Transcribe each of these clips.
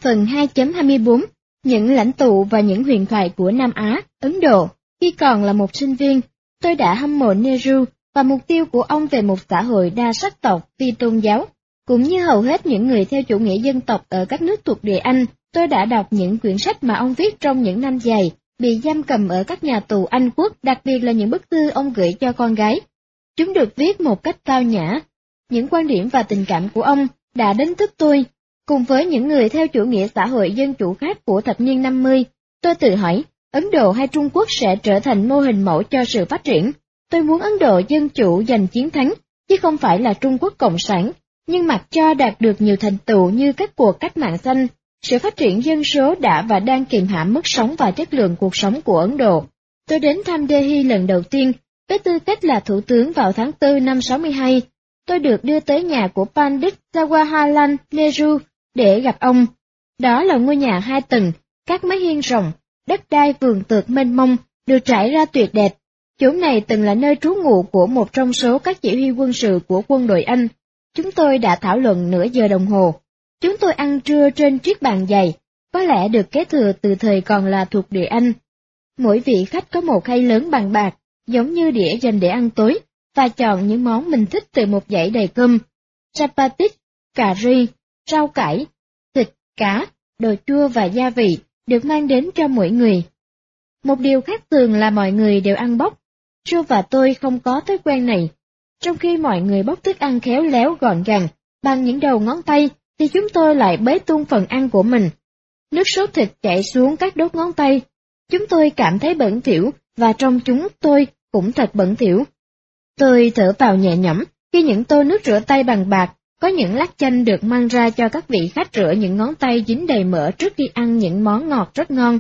Phần 2.24 Những lãnh tụ và những huyền thoại của Nam Á, Ấn Độ. Khi còn là một sinh viên, tôi đã hâm mộ Nehru và mục tiêu của ông về một xã hội đa sắc tộc, phi tôn giáo. Cũng như hầu hết những người theo chủ nghĩa dân tộc ở các nước thuộc địa Anh, tôi đã đọc những quyển sách mà ông viết trong những năm dài, bị giam cầm ở các nhà tù Anh quốc, đặc biệt là những bức thư ông gửi cho con gái. Chúng được viết một cách cao nhã. Những quan điểm và tình cảm của ông đã đánh thức tôi. Cùng với những người theo chủ nghĩa xã hội dân chủ khác của thập niên 50, tôi tự hỏi, Ấn Độ hay Trung Quốc sẽ trở thành mô hình mẫu cho sự phát triển. Tôi muốn Ấn Độ dân chủ giành chiến thắng, chứ không phải là Trung Quốc cộng sản, nhưng mặc cho đạt được nhiều thành tựu như các cuộc cách mạng xanh, sự phát triển dân số đã và đang kìm hãm mức sống và chất lượng cuộc sống của Ấn Độ. Tôi đến thăm Delhi lần đầu tiên, với tư cách là thủ tướng vào tháng 4 năm 62. Tôi được đưa tới nhà của Pandit Jawaharlal Nehru để gặp ông. Đó là ngôi nhà 2 tầng, các mái hiên rộng, đất đai vườn tược mênh mông, được trải ra tuyệt đẹp. Chỗ này từng là nơi trú ngụ của một trong số các chỉ huy quân sự của quân đội Anh. Chúng tôi đã thảo luận nửa giờ đồng hồ. Chúng tôi ăn trưa trên chiếc bàn dày, có lẽ được kế thừa từ thời còn là thuộc địa Anh. Mỗi vị khách có một khay lớn bằng bạc, giống như đĩa dành để ăn tối, và chọn những món mình thích từ một dãy đầy cơm, chapati, cà ri, rau cải, thịt, cá, đồ chua và gia vị được mang đến cho mỗi người. Một điều khác thường là mọi người đều ăn bóc. Joe và tôi không có thói quen này. Trong khi mọi người bóc thức ăn khéo léo gọn gàng, bằng những đầu ngón tay, thì chúng tôi lại bới tung phần ăn của mình. Nước sốt thịt chảy xuống các đốt ngón tay. Chúng tôi cảm thấy bẩn thỉu, và trong chúng tôi cũng thật bẩn thỉu. Tôi thở vào nhẹ nhõm khi những tô nước rửa tay bằng bạc, có những lát chanh được mang ra cho các vị khách rửa những ngón tay dính đầy mỡ trước khi ăn những món ngọt rất ngon.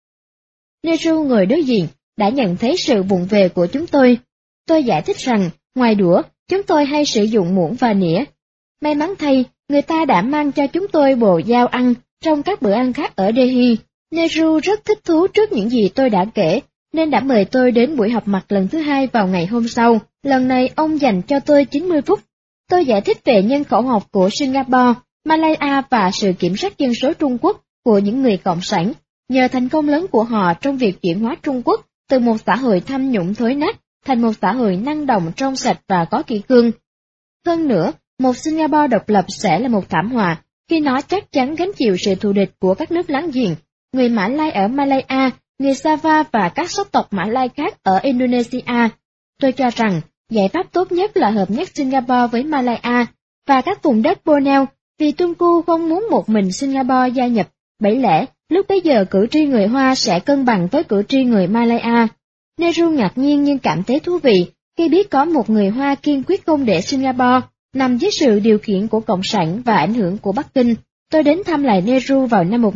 Nehru ngồi đối diện, đã nhận thấy sự vụng về của chúng tôi. Tôi giải thích rằng, ngoài đũa, chúng tôi hay sử dụng muỗng và nĩa. May mắn thay, người ta đã mang cho chúng tôi bộ dao ăn trong các bữa ăn khác ở Delhi. Nehru rất thích thú trước những gì tôi đã kể, nên đã mời tôi đến buổi họp mặt lần thứ 2 vào ngày hôm sau. Lần này ông dành cho tôi 90 phút. Tôi giải thích về nhân khẩu học của Singapore, Malaya và sự kiểm soát dân số Trung Quốc của những người cộng sản, nhờ thành công lớn của họ trong việc chuyển hóa Trung Quốc từ một xã hội tham nhũng thối nát thành một xã hội năng động, trong sạch và có kỷ cương. Hơn nữa, một Singapore độc lập sẽ là một thảm họa, khi nó chắc chắn gánh chịu sự thù địch của các nước láng giềng, người Mã Lai ở Malaya, người Java và các sắc tộc Mã Lai khác ở Indonesia. Tôi cho rằng, giải pháp tốt nhất là hợp nhất Singapore với Malaya và các vùng đất Borneo, vì Tunku không muốn một mình Singapore gia nhập, bởi lẽ lúc bấy giờ cử tri người Hoa sẽ cân bằng với cử tri người Malaya. Nehru ngạc nhiên nhưng cảm thấy thú vị khi biết có một người Hoa kiên quyết không để Singapore nằm dưới sự điều khiển của Cộng sản và ảnh hưởng của Bắc Kinh. Tôi đến thăm lại Nehru vào năm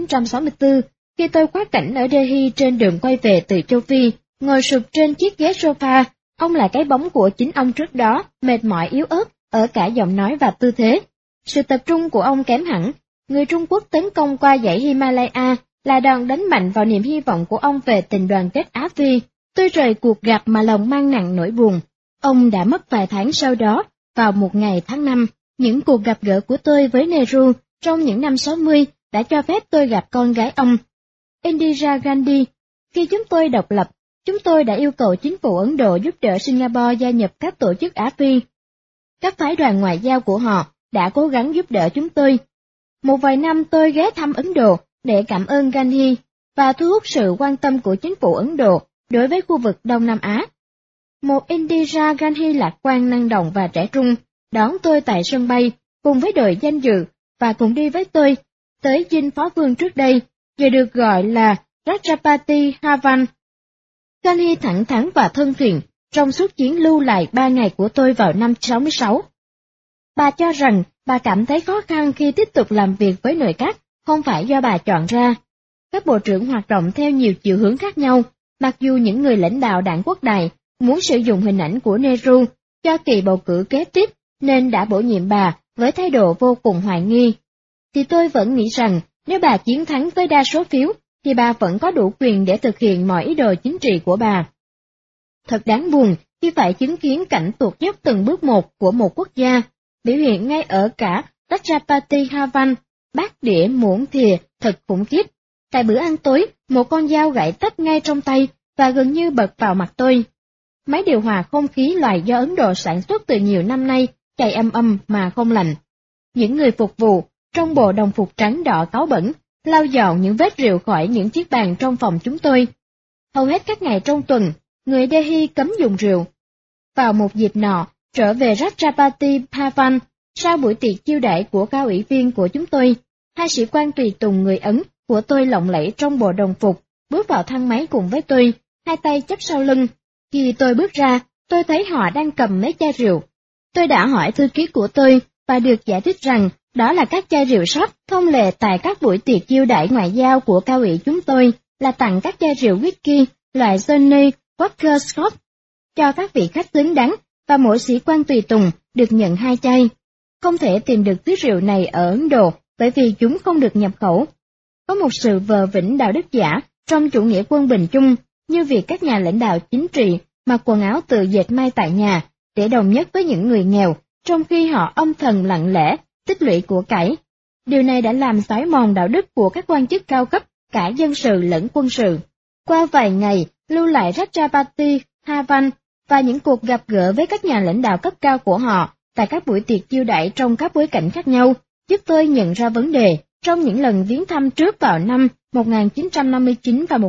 1964, khi tôi quá cảnh ở Delhi trên đường quay về từ châu Phi, ngồi sụp trên chiếc ghế sofa. Ông là cái bóng của chính ông trước đó, mệt mỏi yếu ớt, ở cả giọng nói và tư thế. Sự tập trung của ông kém hẳn. Người Trung Quốc tấn công qua dãy Himalaya là đòn đánh mạnh vào niềm hy vọng của ông về tình đoàn kết Á Phi. Tôi rời cuộc gặp mà lòng mang nặng nỗi buồn. Ông đã mất vài tháng sau đó, vào một ngày tháng 5. Những cuộc gặp gỡ của tôi với Nehru trong những năm 60 đã cho phép tôi gặp con gái ông, Indira Gandhi. Khi chúng tôi độc lập, chúng tôi đã yêu cầu chính phủ Ấn Độ giúp đỡ Singapore gia nhập các tổ chức Á Phi. Các phái đoàn ngoại giao của họ đã cố gắng giúp đỡ chúng tôi. Một vài năm tôi ghé thăm Ấn Độ để cảm ơn Gandhi và thu hút sự quan tâm của chính phủ Ấn Độ đối với khu vực Đông Nam Á. Một Indira Gandhi lạc quan, năng động và trẻ trung đón tôi tại sân bay cùng với đội danh dự và cùng đi với tôi tới dinh phó vương trước đây, giờ được gọi là Rajapati Bhavan. Gandhi thẳng thắn và thân thiện trong suốt chuyến lưu lại 3 ngày của tôi vào năm 66. Bà cho rằng bà cảm thấy khó khăn khi tiếp tục làm việc với nội các, không phải do bà chọn ra. Các bộ trưởng hoạt động theo nhiều chiều hướng khác nhau, mặc dù những người lãnh đạo đảng quốc đại muốn sử dụng hình ảnh của Nehru cho kỳ bầu cử kế tiếp nên đã bổ nhiệm bà với thái độ vô cùng hoài nghi. Thì tôi vẫn nghĩ rằng nếu bà chiến thắng với đa số phiếu, thì bà vẫn có đủ quyền để thực hiện mọi ý đồ chính trị của bà. Thật đáng buồn khi phải chứng kiến cảnh tuột dốc từng bước một của một quốc gia, biểu hiện ngay ở cả Rajapati Bhavan, bát đĩa muỗng thìa thật khủng khiếp. Tại bữa ăn tối, một con dao gãy tách ngay trong tay và gần như bật vào mặt tôi. Máy điều hòa không khí loại do Ấn Độ sản xuất từ nhiều năm nay, chạy âm âm mà không lạnh. Những người phục vụ, trong bộ đồng phục trắng đỏ cáu bẩn, lau dọn những vết rượu khỏi những chiếc bàn trong phòng chúng tôi. Hầu hết các ngày trong tuần, người Delhi cấm dùng rượu. Vào một dịp nọ, trở về Rajapati Bhavan, sau buổi tiệc chiêu đãi của cao ủy viên của chúng tôi, hai sĩ quan tùy tùng người Ấn của tôi lộng lẫy trong bộ đồng phục, bước vào thang máy cùng với tôi, hai tay chắp sau lưng. Khi tôi bước ra, tôi thấy họ đang cầm mấy chai rượu. Tôi đã hỏi thư ký của tôi và được giải thích rằng đó là các chai rượu shot thông lệ tại các buổi tiệc chiêu đãi ngoại giao của cao ủy chúng tôi, là tặng các chai rượu whisky loại Johnny Walker Scott cho các vị khách xứng đáng, và mỗi sĩ quan tùy tùng được nhận 2 chai. Không thể tìm được thứ rượu này ở Ấn Độ bởi vì chúng không được nhập khẩu. Có một sự vờ vĩnh đạo đức giả trong chủ nghĩa quân bình chung, như việc các nhà lãnh đạo chính trị mặc quần áo tự dệt may tại nhà để đồng nhất với những người nghèo, trong khi họ âm thầm lặng lẽ tích lũy của cải. Điều này đã làm xói mòn đạo đức của các quan chức cao cấp, cả dân sự lẫn quân sự. Qua vài ngày lưu lại Rajapati Bhavan và những cuộc gặp gỡ với các nhà lãnh đạo cấp cao của họ tại các buổi tiệc chiêu đãi trong các bối cảnh khác nhau, giúp tôi nhận ra vấn đề. Trong những lần viếng thăm trước vào năm 1959 và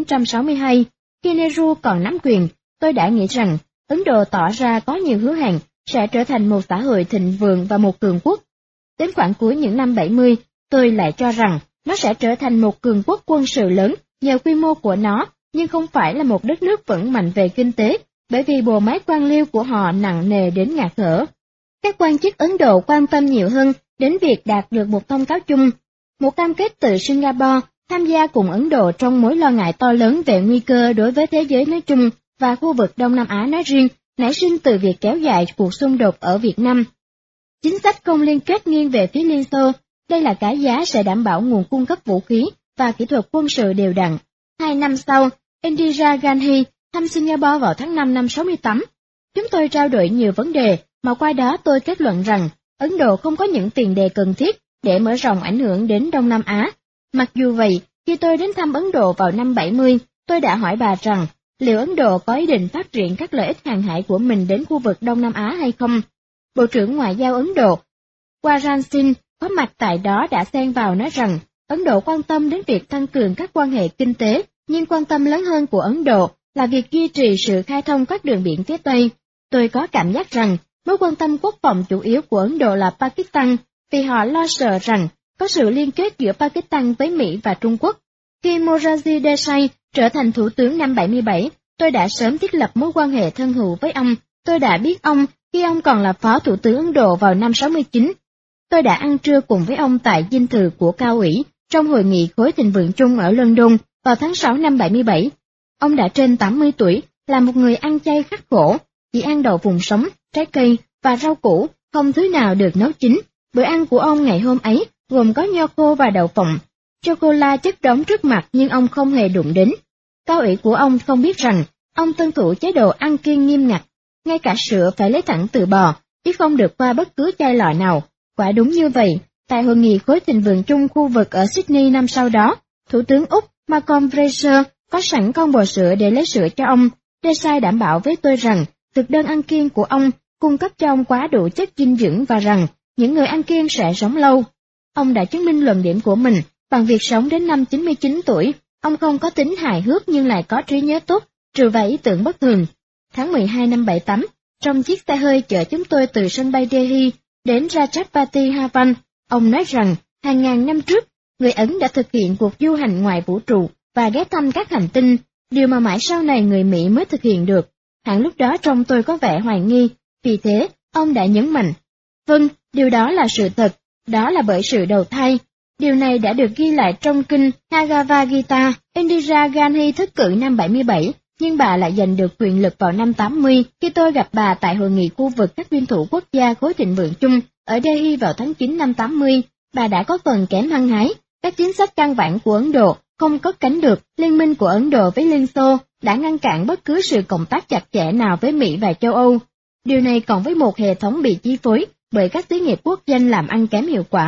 1962, khi Nehru còn nắm quyền, tôi đã nghĩ rằng Ấn Độ tỏ ra có nhiều hứa hẹn sẽ trở thành một xã hội thịnh vượng và một cường quốc. Đến khoảng cuối những năm 70, tôi lại cho rằng nó sẽ trở thành một cường quốc quân sự lớn nhờ quy mô của nó, nhưng không phải là một đất nước vững mạnh về kinh tế, bởi vì bộ máy quan liêu của họ nặng nề đến ngạt thở. Các quan chức Ấn Độ quan tâm nhiều hơn đến việc đạt được một thông cáo chung, một cam kết từ Singapore tham gia cùng Ấn Độ trong mối lo ngại to lớn về nguy cơ đối với thế giới nói chung và khu vực Đông Nam Á nói riêng, nảy sinh từ việc kéo dài cuộc xung đột ở Việt Nam. Chính sách không liên kết nghiêng về phía Liên Xô, đây là cái giá sẽ đảm bảo nguồn cung cấp vũ khí và kỹ thuật quân sự đều đặn. 2 năm sau, Indira Gandhi thăm Singapore vào tháng 5 năm 68. Chúng tôi trao đổi nhiều vấn đề, mà qua đó tôi kết luận rằng Ấn Độ không có những tiền đề cần thiết để mở rộng ảnh hưởng đến Đông Nam Á. Mặc dù vậy, khi tôi đến thăm Ấn Độ vào năm 70, tôi đã hỏi bà rằng liệu Ấn Độ có ý định phát triển các lợi ích hàng hải của mình đến khu vực Đông Nam Á hay không. Bộ trưởng Ngoại giao Ấn Độ, Warren Singh, có mặt tại đó đã xen vào nói rằng Ấn Độ quan tâm đến việc tăng cường các quan hệ kinh tế, nhưng quan tâm lớn hơn của Ấn Độ là việc duy trì sự khai thông các đường biển phía Tây. Tôi có cảm giác rằng mối quan tâm quốc phòng chủ yếu của Ấn Độ là Pakistan, vì họ lo sợ rằng có sự liên kết giữa Pakistan với Mỹ và Trung Quốc. Khi Morarji Desai trở thành thủ tướng năm 77, tôi đã sớm thiết lập mối quan hệ thân hữu với ông. Tôi đã biết ông khi ông còn là phó thủ tướng Ấn Độ vào năm 69. Tôi đã ăn trưa cùng với ông tại dinh thự của cao ủy trong hội nghị khối thịnh vượng chung ở London vào tháng 6 năm 77. Ông đã trên 80 tuổi, là một người ăn chay khắc khổ, chỉ ăn đậu phụng sống, trái cây và rau củ, không thứ nào được nấu chín. Bữa ăn của ông ngày hôm ấy gồm có nho khô và đậu phộng, chocolate chất đống trước mặt nhưng ông không hề đụng đến. Cao ủy của ông không biết rằng ông tuân thủ chế độ ăn kiêng nghiêm ngặt, ngay cả sữa phải lấy thẳng từ bò, chứ không được qua bất cứ chai lọ nào. Quả đúng như vậy, tại hội nghị khối thịnh vượng chung khu vực ở Sydney năm sau đó, Thủ tướng Úc Malcolm Fraser có sẵn con bò sữa để lấy sữa cho ông. Desai đảm bảo với tôi rằng thực đơn ăn kiêng của ông cung cấp cho ông quá đủ chất dinh dưỡng và rằng những người ăn kiêng sẽ sống lâu. Ông đã chứng minh luận điểm của mình bằng việc sống đến năm 99 tuổi. Ông không có tính hài hước nhưng lại có trí nhớ tốt, trừ vài ý tưởng bất thường. Tháng 12 năm 78, trong chiếc xe hơi chở chúng tôi từ sân bay Delhi đến Rajapati Bhavan, ông nói rằng hàng ngàn năm trước, người Ấn đã thực hiện cuộc du hành ngoài vũ trụ và ghé thăm các hành tinh, điều mà mãi sau này người Mỹ mới thực hiện được. Hẳn lúc đó trông tôi có vẻ hoài nghi, vì thế ông đã nhấn mạnh. Vâng, điều đó là sự thật, đó là bởi sự đầu thai. Điều này đã được ghi lại trong kinh Bhagavad Gita. Indira Gandhi thất cử năm 77, nhưng bà lại giành được quyền lực vào năm 80 khi tôi gặp bà tại hội nghị khu vực các nguyên thủ quốc gia khối thịnh vượng chung ở Delhi vào tháng 9 năm 80. Bà đã có phần kém hăng hái. Các chính sách căn bản của Ấn Độ không cất cánh được. Liên minh của Ấn Độ với Liên Xô đã ngăn cản bất cứ sự cộng tác chặt chẽ nào với Mỹ và châu Âu. Điều này cộng với một hệ thống bị chi phối bởi các xí nghiệp quốc doanh làm ăn kém hiệu quả,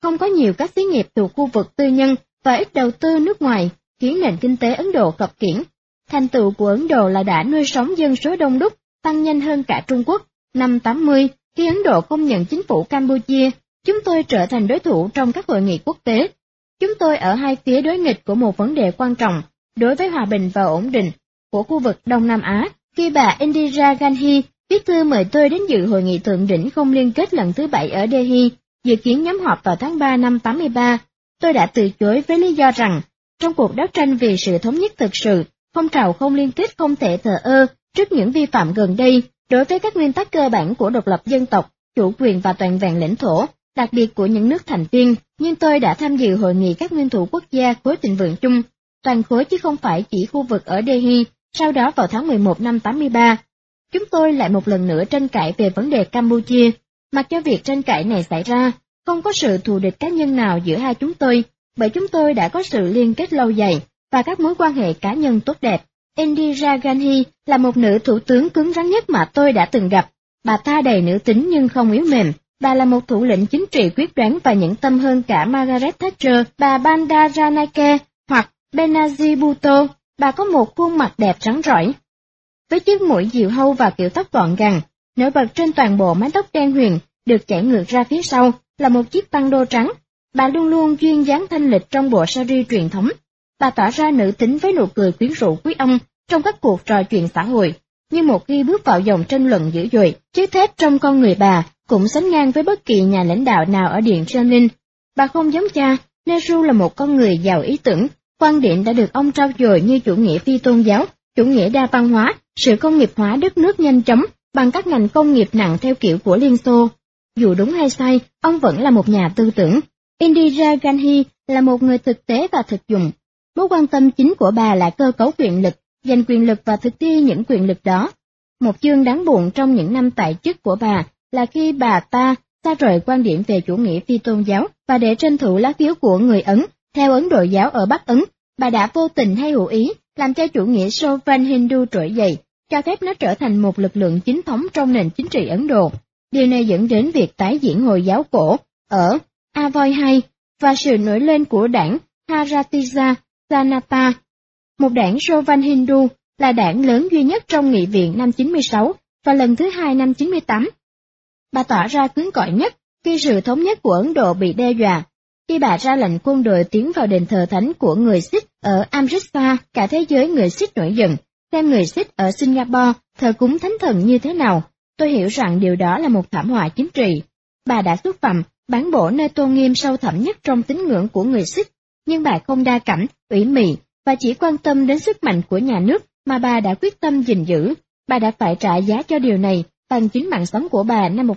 không có nhiều các xí nghiệp thuộc khu vực tư nhân và ít đầu tư nước ngoài, khiến nền kinh tế Ấn Độ khập khiễng. Thành tựu của Ấn Độ là đã nuôi sống dân số đông đúc, tăng nhanh hơn cả Trung Quốc. Năm 80, khi Ấn Độ công nhận chính phủ Campuchia, chúng tôi trở thành đối thủ trong các hội nghị quốc tế. Chúng tôi ở hai phía đối nghịch của một vấn đề quan trọng đối với hòa bình và ổn định của khu vực Đông Nam Á. Khi bà Indira Gandhi viết thư mời tôi đến dự hội nghị thượng đỉnh không liên kết lần thứ 7 ở Delhi, dự kiến nhóm họp vào tháng 3 năm 83, tôi đã từ chối với lý do rằng, trong cuộc đấu tranh vì sự thống nhất thực sự, phong trào không liên kết không thể thờ ơ trước những vi phạm gần đây đối với các nguyên tắc cơ bản của độc lập dân tộc, chủ quyền và toàn vẹn lãnh thổ, đặc biệt của những nước thành viên. Nhưng tôi đã tham dự hội nghị các nguyên thủ quốc gia khối thịnh vượng chung, toàn khối chứ không phải chỉ khu vực ở Delhi. Sau đó vào tháng 11 năm 83, chúng tôi lại một lần nữa tranh cãi về vấn đề Campuchia. Mặc cho việc tranh cãi này xảy ra, không có sự thù địch cá nhân nào giữa hai chúng tôi, bởi chúng tôi đã có sự liên kết lâu dài và các mối quan hệ cá nhân tốt đẹp. Indira Gandhi là một nữ thủ tướng cứng rắn nhất mà tôi đã từng gặp. Bà ta đầy nữ tính nhưng không yếu mềm. Bà là một thủ lĩnh chính trị quyết đoán và nhẫn tâm hơn cả Margaret Thatcher, bà Bandaranaike hoặc Benazir Bhutto. Bà có một khuôn mặt đẹp rắn rỏi, với chiếc mũi diều hâu và kiểu tóc gọn gàng. Nổi bật trên toàn bộ mái tóc đen huyền, được chảy ngược ra phía sau, là một chiếc băng đô trắng. Bà luôn luôn duyên dáng thanh lịch trong bộ sari truyền thống. Bà tỏ ra nữ tính với nụ cười quyến rũ quý ông trong các cuộc trò chuyện xã hội. Nhưng một khi bước vào dòng tranh luận dữ dội, chiếc thép trong con người bà cũng sánh ngang với bất kỳ nhà lãnh đạo nào ở Điện Kremlin. Bà không giống cha, Nehru là một con người giàu ý tưởng, quan điểm đã được ông trau dồi như chủ nghĩa phi tôn giáo, chủ nghĩa đa văn hóa, sự công nghiệp hóa đất nước nhanh chóng bằng các ngành công nghiệp nặng theo kiểu của Liên Xô. Dù đúng hay sai, ông vẫn là một nhà tư tưởng. Indira Gandhi là một người thực tế và thực dụng. Mối quan tâm chính của bà là cơ cấu quyền lực, giành quyền lực và thực thi những quyền lực đó. Một chương đáng buồn trong những năm tại chức của bà là khi bà ta xa rời quan điểm về chủ nghĩa phi tôn giáo và để tranh thủ lá phiếu của người Ấn theo Ấn Độ giáo ở Bắc Ấn, bà đã vô tình hay hữu ý làm cho chủ nghĩa Chauvin Hindu trỗi dậy, cho phép nó trở thành một lực lượng chính thống trong nền chính trị Ấn Độ. Điều này dẫn đến việc tái diễn Hồi giáo cổ ở Avoy và sự nổi lên của đảng Bharatiya Janata. Một đảng Chauvin Hindu là đảng lớn duy nhất trong nghị viện năm 96 và lần thứ hai năm 98. Bà tỏ ra cứng cỏi nhất khi sự thống nhất của Ấn Độ bị đe dọa. Khi bà ra lệnh quân đội tiến vào đền thờ thánh của người Sikh ở Amritsar, cả thế giới người Sikh nổi giận, xem người Sikh ở Singapore thờ cúng thánh thần như thế nào. Tôi hiểu rằng điều đó là một thảm họa chính trị. Bà đã xúc phạm, bán bổ nơi tôn nghiêm sâu thẳm nhất trong tín ngưỡng của người Sikh, nhưng bà không đa cảm, ủy mị và chỉ quan tâm đến sức mạnh của nhà nước mà bà đã quyết tâm gìn giữ. Bà đã phải trả giá cho điều này bằng chính mạng sống của bà năm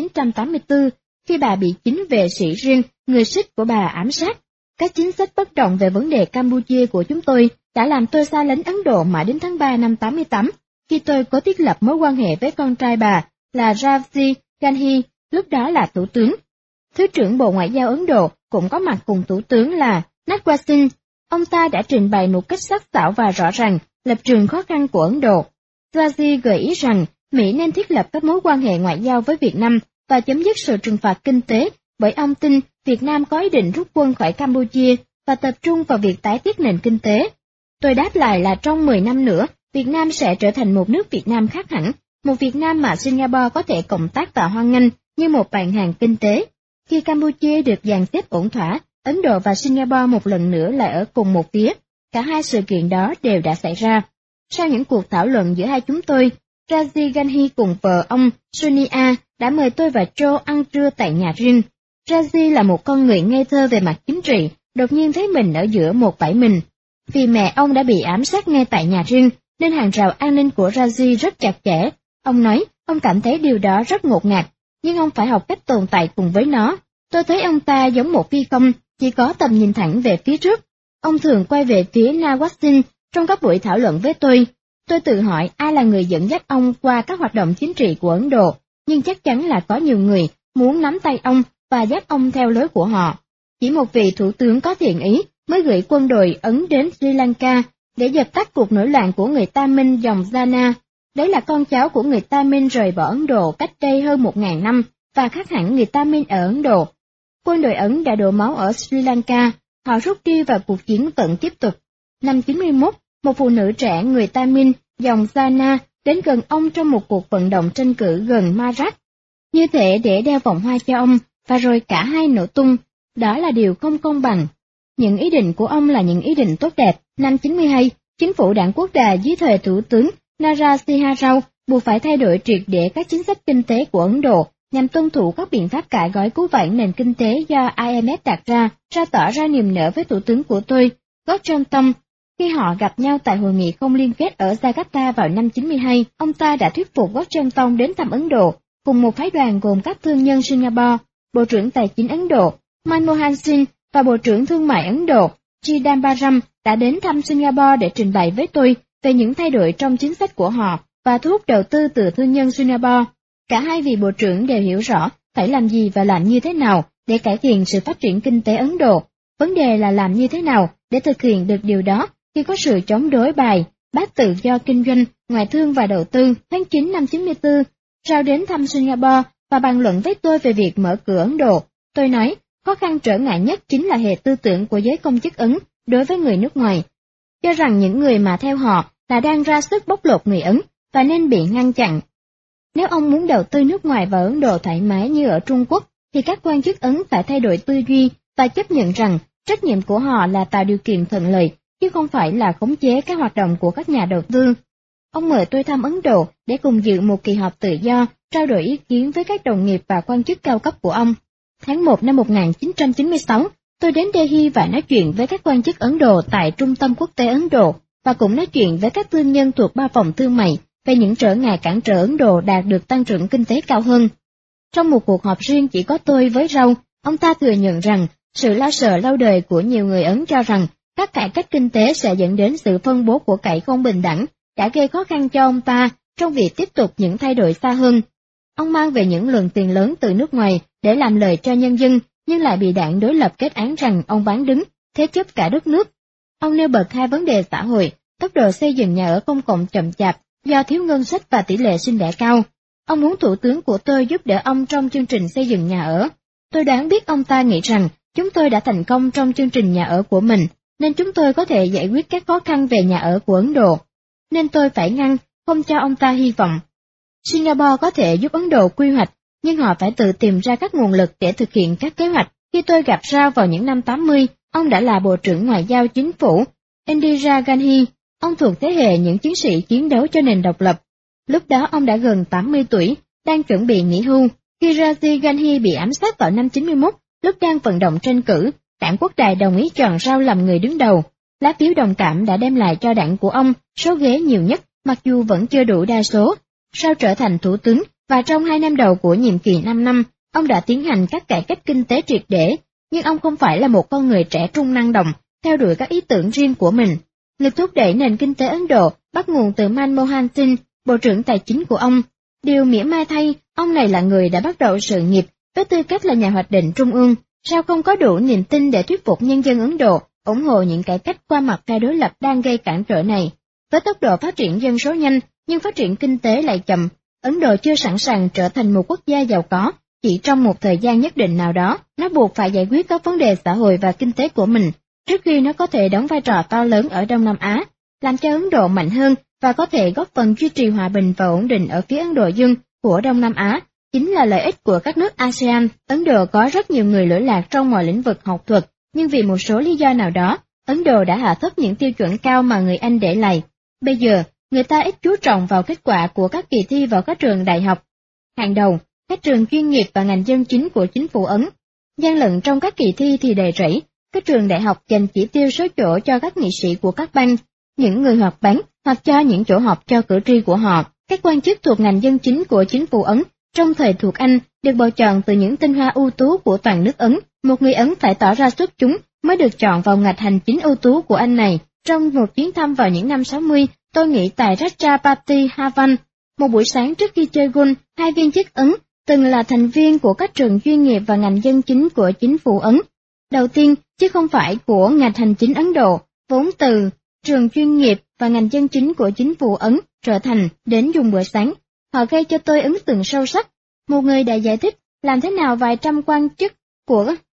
1984, khi bà bị chính vệ sĩ riêng, người Sikh của bà ám sát. Các chính sách bất đồng về vấn đề Campuchia của chúng tôi đã làm tôi xa lánh Ấn Độ mãi đến tháng 3 năm 88, khi tôi có thiết lập mối quan hệ với con trai bà là Rajiv Gandhi, lúc đó là thủ tướng. Thứ trưởng Bộ Ngoại giao Ấn Độ cũng có mặt cùng thủ tướng là Natwar Singh. Ông ta đã trình bày một cách sắc sảo và rõ ràng lập trường khó khăn của Ấn Độ. Rajiv gợi ý rằng Mỹ nên thiết lập các mối quan hệ ngoại giao với Việt Nam và chấm dứt sự trừng phạt kinh tế, bởi ông tin Việt Nam có ý định rút quân khỏi Campuchia và tập trung vào việc tái thiết nền kinh tế. Tôi đáp lại là trong 10 năm nữa, Việt Nam sẽ trở thành một nước Việt Nam khác hẳn, một Việt Nam mà Singapore có thể cộng tác và hoan nghênh như một bạn hàng kinh tế. Khi Campuchia được dàn xếp ổn thỏa, Ấn Độ và Singapore một lần nữa lại ở cùng một phía. Cả hai sự kiện đó đều đã xảy ra. Sau những cuộc thảo luận giữa hai chúng tôi, Rajiv Gandhi cùng vợ ông Sonia đã mời tôi và Joe ăn trưa tại nhà riêng. Rajiv là một con người ngây thơ về mặt chính trị, đột nhiên thấy mình ở giữa một bãi mình. Vì mẹ ông đã bị ám sát ngay tại nhà riêng, nên hàng rào an ninh của Rajiv rất chặt chẽ. Ông nói, ông cảm thấy điều đó rất ngột ngạt, nhưng ông phải học cách tồn tại cùng với nó. Tôi thấy ông ta giống một phi công, chỉ có tầm nhìn thẳng về phía trước. Ông thường quay về phía Natwar Singh trong các buổi thảo luận với tôi. Tôi tự hỏi ai là người dẫn dắt ông qua các hoạt động chính trị của Ấn Độ, nhưng chắc chắn là có nhiều người muốn nắm tay ông và dắt ông theo lối của họ. Chỉ một vị thủ tướng có thiện ý mới gửi quân đội Ấn đến Sri Lanka để dập tắt cuộc nổi loạn của người Tamil dòng Jana. Đấy là con cháu của người Tamil rời bỏ Ấn Độ cách đây hơn 1000 năm và khác hẳn người Tamil ở Ấn Độ. Quân đội Ấn đã đổ máu ở Sri Lanka, họ rút đi và cuộc chiến vẫn tiếp tục. Năm 91, một phụ nữ trẻ người Tamil, dòng Jana, đến gần ông trong một cuộc vận động tranh cử gần Marat, như thể để đeo vòng hoa cho ông, và rồi cả hai nổ tung. Đó là điều không công bằng. Những ý định của ông là những ý định tốt đẹp. Năm 92, chính phủ đảng Quốc Đà dưới thời Thủ tướng Narasimha Rao buộc phải thay đổi triệt để các chính sách kinh tế của Ấn Độ nhằm tuân thủ các biện pháp cải gói cứu vãn nền kinh tế do IMF đặt ra, tỏ ra niềm nở với thủ tướng của tôi, Gordon Tom. Khi họ gặp nhau tại hội nghị không liên kết ở Jakarta vào năm 92, ông ta đã thuyết phục Gordon Tom đến thăm Ấn Độ, cùng một phái đoàn gồm các thương nhân Singapore, Bộ trưởng Tài chính Ấn Độ, Manmohan Singh và Bộ trưởng Thương mại Ấn Độ, Chidambaram đã đến thăm Singapore để trình bày với tôi về những thay đổi trong chính sách của họ và thu hút đầu tư từ thương nhân Singapore. Cả hai vị bộ trưởng đều hiểu rõ phải làm gì và làm như thế nào để cải thiện sự phát triển kinh tế Ấn Độ. Vấn đề là làm như thế nào để thực hiện được điều đó khi có sự chống đối bài bác tự do kinh doanh, ngoại thương và đầu tư. Tháng 9 năm 94, Rao đến thăm Singapore và bàn luận với tôi về việc mở cửa Ấn Độ. Tôi nói, khó khăn trở ngại nhất chính là hệ tư tưởng của giới công chức Ấn đối với người nước ngoài, cho rằng những người mà theo họ là đang ra sức bóc lột người Ấn và nên bị ngăn chặn. Nếu ông muốn đầu tư nước ngoài vào Ấn Độ thoải mái như ở Trung Quốc, thì các quan chức Ấn phải thay đổi tư duy và chấp nhận rằng trách nhiệm của họ là tạo điều kiện thuận lợi, chứ không phải là khống chế các hoạt động của các nhà đầu tư. Ông mời tôi thăm Ấn Độ để cùng dự một kỳ họp tự do, trao đổi ý kiến với các đồng nghiệp và quan chức cao cấp của ông. Tháng 1 năm 1996, tôi đến Delhi và nói chuyện với các quan chức Ấn Độ tại Trung tâm Quốc tế Ấn Độ, và cũng nói chuyện với các thương nhân thuộc ba phòng thương mại về những trở ngại cản trở Ấn Độ đạt được tăng trưởng kinh tế cao hơn. Trong một cuộc họp riêng chỉ có tôi với Rao, ông ta thừa nhận rằng sự lo sợ lâu đời của nhiều người Ấn cho rằng các cải cách kinh tế sẽ dẫn đến sự phân bố của cải không bình đẳng, đã gây khó khăn cho ông ta trong việc tiếp tục những thay đổi xa hơn. Ông mang về những lượng tiền lớn từ nước ngoài để làm lợi cho nhân dân, nhưng lại bị đảng đối lập kết án rằng ông bán đứng, thế chấp cả đất nước. Ông nêu bật hai vấn đề xã hội, tốc độ xây dựng nhà ở công cộng chậm chạp do thiếu ngân sách và tỷ lệ sinh đẻ cao. Ông muốn thủ tướng của tôi giúp đỡ ông trong chương trình xây dựng nhà ở. Tôi đoán biết ông ta nghĩ rằng chúng tôi đã thành công trong chương trình nhà ở của mình, nên chúng tôi có thể giải quyết các khó khăn về nhà ở của Ấn Độ. Nên tôi phải ngăn, không cho ông ta hy vọng. Singapore có thể giúp Ấn Độ quy hoạch, nhưng họ phải tự tìm ra các nguồn lực để thực hiện các kế hoạch. Khi tôi gặp Rao vào những năm 80, ông đã là Bộ trưởng Ngoại giao Chính phủ Indira Gandhi. Ông thuộc thế hệ những chiến sĩ chiến đấu cho nền độc lập. Lúc đó ông đã gần 80 tuổi, đang chuẩn bị nghỉ hưu. Khi Rajiv Gandhi bị ám sát vào năm 91, lúc đang vận động tranh cử, đảng Quốc Đại đồng ý chọn Rao làm người đứng đầu. Lá phiếu đồng cảm đã đem lại cho đảng của ông số ghế nhiều nhất, mặc dù vẫn chưa đủ đa số. Rao trở thành thủ tướng, và trong 2 năm đầu của nhiệm kỳ 5 năm, ông đã tiến hành các cải cách kinh tế triệt để, nhưng ông không phải là một con người trẻ trung năng động, theo đuổi các ý tưởng riêng của mình. Lực thúc đẩy nền kinh tế Ấn Độ bắt nguồn từ Manmohan Singh, Bộ trưởng Tài chính của ông. Điều mỉa mai thay, ông này là người đã bắt đầu sự nghiệp với tư cách là nhà hoạch định trung ương, sao không có đủ niềm tin để thuyết phục nhân dân Ấn Độ ủng hộ những cải cách qua mặt phe đối lập đang gây cản trở này. Với tốc độ phát triển dân số nhanh nhưng phát triển kinh tế lại chậm, Ấn Độ chưa sẵn sàng trở thành một quốc gia giàu có. Chỉ trong một thời gian nhất định nào đó, nó buộc phải giải quyết các vấn đề xã hội và kinh tế của mình, trước khi nó có thể đóng vai trò to lớn ở Đông Nam Á, làm cho Ấn Độ mạnh hơn và có thể góp phần duy trì hòa bình và ổn định ở phía Ấn Độ Dương của Đông Nam Á, chính là lợi ích của các nước ASEAN. Ấn Độ có rất nhiều người lỗi lạc trong mọi lĩnh vực học thuật, nhưng vì một số lý do nào đó, Ấn Độ đã hạ thấp những tiêu chuẩn cao mà người Anh để lại. Bây giờ, người ta ít chú trọng vào kết quả của các kỳ thi vào các trường đại học hàng đầu, các trường chuyên nghiệp và ngành dân chính của chính phủ Ấn. Gian lận trong các kỳ thi thì đầy rẫy, các trường đại học dành chỉ tiêu số chỗ cho các nghị sĩ của các bang, những người hoạt bán, hoặc cho những chỗ họp cho cử tri của họ. Các quan chức thuộc ngành dân chính của chính phủ Ấn trong thời thuộc Anh được bầu chọn từ những tinh hoa ưu tú của toàn nước Ấn. Một người Ấn phải tỏ ra xuất chúng mới được chọn vào ngạch hành chính ưu tú của Anh này. Trong một chuyến thăm vào những năm 60, tôi nghỉ tại Rajapati Bhavan. Một buổi sáng trước khi chơi golf, hai viên chức Ấn, từng là thành viên của các trường chuyên nghiệp và ngành dân chính của chính phủ Ấn. Đầu tiên, chứ không phải của ngành hành chính Ấn Độ, vốn từ trường chuyên nghiệp và ngành dân chính của chính phủ Ấn trở thành đến dùng bữa sáng. Họ gây cho tôi ấn tượng sâu sắc. Một người đã giải thích làm thế nào vài trăm quan chức của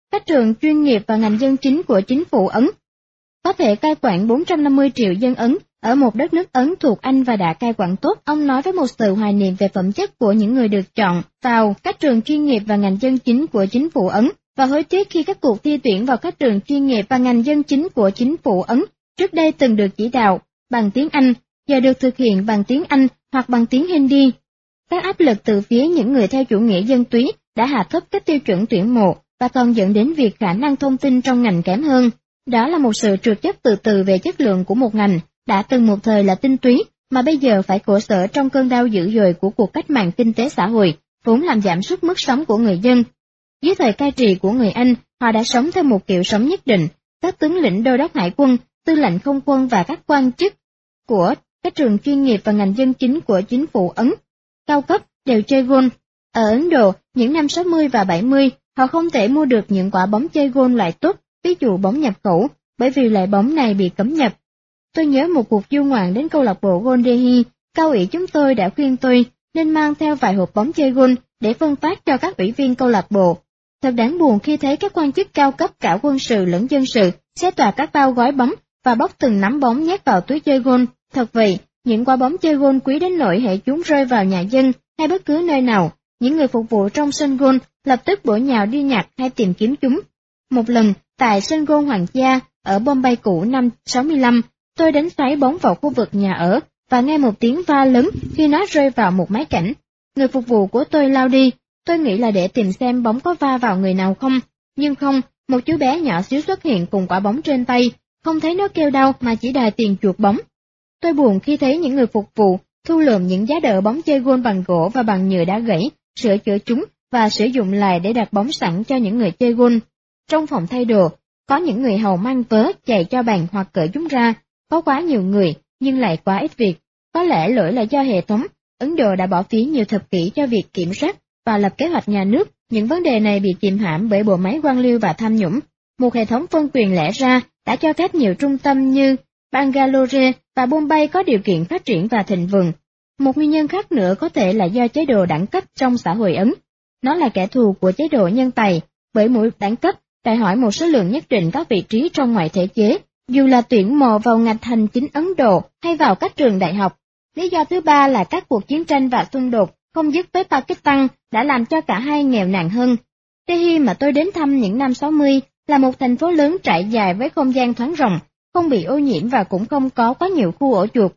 các trường chuyên nghiệp và ngành dân chính của chính phủ Ấn có thể cai quản 450 triệu dân Ấn ở một đất nước Ấn thuộc Anh và đã cai quản tốt. Ông nói với một sự hoài niệm về phẩm chất của những người được chọn vào các trường chuyên nghiệp và ngành dân chính của chính phủ Ấn, và hối tiếc khi các cuộc thi tuyển vào các trường chuyên nghiệp và ngành dân chính của chính phủ Ấn trước đây từng được chỉ đạo bằng tiếng Anh, giờ được thực hiện bằng tiếng Anh hoặc bằng tiếng Hindi. Các áp lực từ phía những người theo chủ nghĩa dân túy đã hạ thấp các tiêu chuẩn tuyển mộ và còn dẫn đến việc khả năng thông tin trong ngành kém hơn. Đó là một sự trượt dốc từ từ về chất lượng của một ngành đã từng một thời là tinh túy, mà bây giờ phải khổ sở trong cơn đau dữ dội của cuộc cách mạng kinh tế xã hội, vốn làm giảm sút mức sống của người dân. Dưới thời cai trị của người Anh, họ đã sống theo một kiểu sống nhất định. Các tướng lĩnh đô đốc hải quân, tư lệnh không quân và các quan chức của các trường chuyên nghiệp và ngành dân chính của chính phủ Ấn cao cấp đều chơi golf. Ở Ấn Độ, những năm 60 và 70, họ không thể mua được những quả bóng chơi golf loại tốt, ví dụ bóng nhập khẩu, bởi vì loại bóng này bị cấm nhập. Tôi nhớ một cuộc du ngoạn đến câu lạc bộ golf Delhi, cao ủy chúng tôi đã khuyên tôi nên mang theo vài hộp bóng chơi golf để phân phát cho các ủy viên câu lạc bộ. Thật đáng buồn khi thấy các quan chức cao cấp cả quân sự lẫn dân sự xé toạc các bao gói bóng và bóc từng nắm bóng nhét vào túi chơi golf. Thật vậy, những quả bóng chơi golf quý đến nỗi hễ chúng rơi vào nhà dân hay bất cứ nơi nào, những người phục vụ trong sân golf lập tức bổ nhào đi nhặt hay tìm kiếm chúng. Một lần, tại sân golf Hoàng gia ở Bombay cũ năm 65, tôi đánh xoáy bóng vào khu vực nhà ở và nghe một tiếng va lớn khi nó rơi vào một máy cảnh. Người phục vụ của tôi lao đi, tôi nghĩ là để tìm xem bóng có va vào người nào không, nhưng không, một chú bé nhỏ xíu xuất hiện cùng quả bóng trên tay, không thấy nó kêu đau mà chỉ đòi tiền chuộc bóng. Tôi buồn khi thấy những người phục vụ thu lượm những giá đỡ bóng chơi golf bằng gỗ và bằng nhựa đã gãy, sửa chữa chúng và sử dụng lại để đặt bóng sẵn cho những người chơi golf. Trong phòng thay đồ, có những người hầu mang vớ chạy cho bàn hoặc cởi chúng ra, có quá nhiều người nhưng lại quá ít việc. Có lẽ lỗi là do hệ thống Ấn Độ đã bỏ phí nhiều thập kỷ cho việc kiểm soát và lập kế hoạch nhà nước. Những vấn đề này bị kiềm hãm bởi bộ máy quan liêu và tham nhũng. Một hệ thống phân quyền lẽ ra đã cho phép nhiều trung tâm như Bangalore và Bombay có điều kiện phát triển và thịnh vượng. Một nguyên nhân khác nữa có thể là do chế độ đẳng cấp trong xã hội Ấn. Nó là kẻ thù của chế độ nhân tài, bởi mỗi đẳng cấp đòi hỏi một số lượng nhất định các vị trí trong ngoại thể chế, dù là tuyển mộ vào ngành hành chính Ấn Độ hay vào các trường đại học. Lý do thứ ba là các cuộc chiến tranh và xung đột không dứt với Pakistan đã làm cho cả hai nghèo nàn hơn. Delhi mà tôi đến thăm những năm 60 là một thành phố lớn trải dài với không gian thoáng rộng, không bị ô nhiễm và cũng không có quá nhiều khu ổ chuột.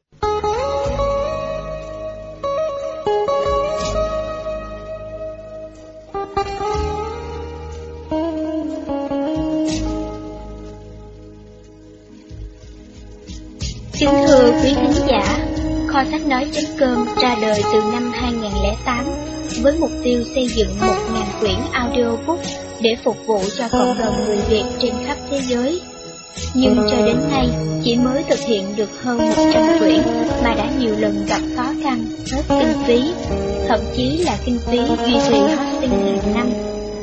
Kính thưa quý khán giả, Kho sách nói.com ra đời từ năm 2008 với mục tiêu xây dựng 1.000 quyển audiobook để phục vụ cho cộng đồng người Việt trên khắp thế giới. Nhưng cho đến nay chỉ mới thực hiện được hơn 100 quyển mà đã nhiều lần gặp khó khăn, hết kinh phí, thậm chí là kinh phí duy trì hosting hàng năm.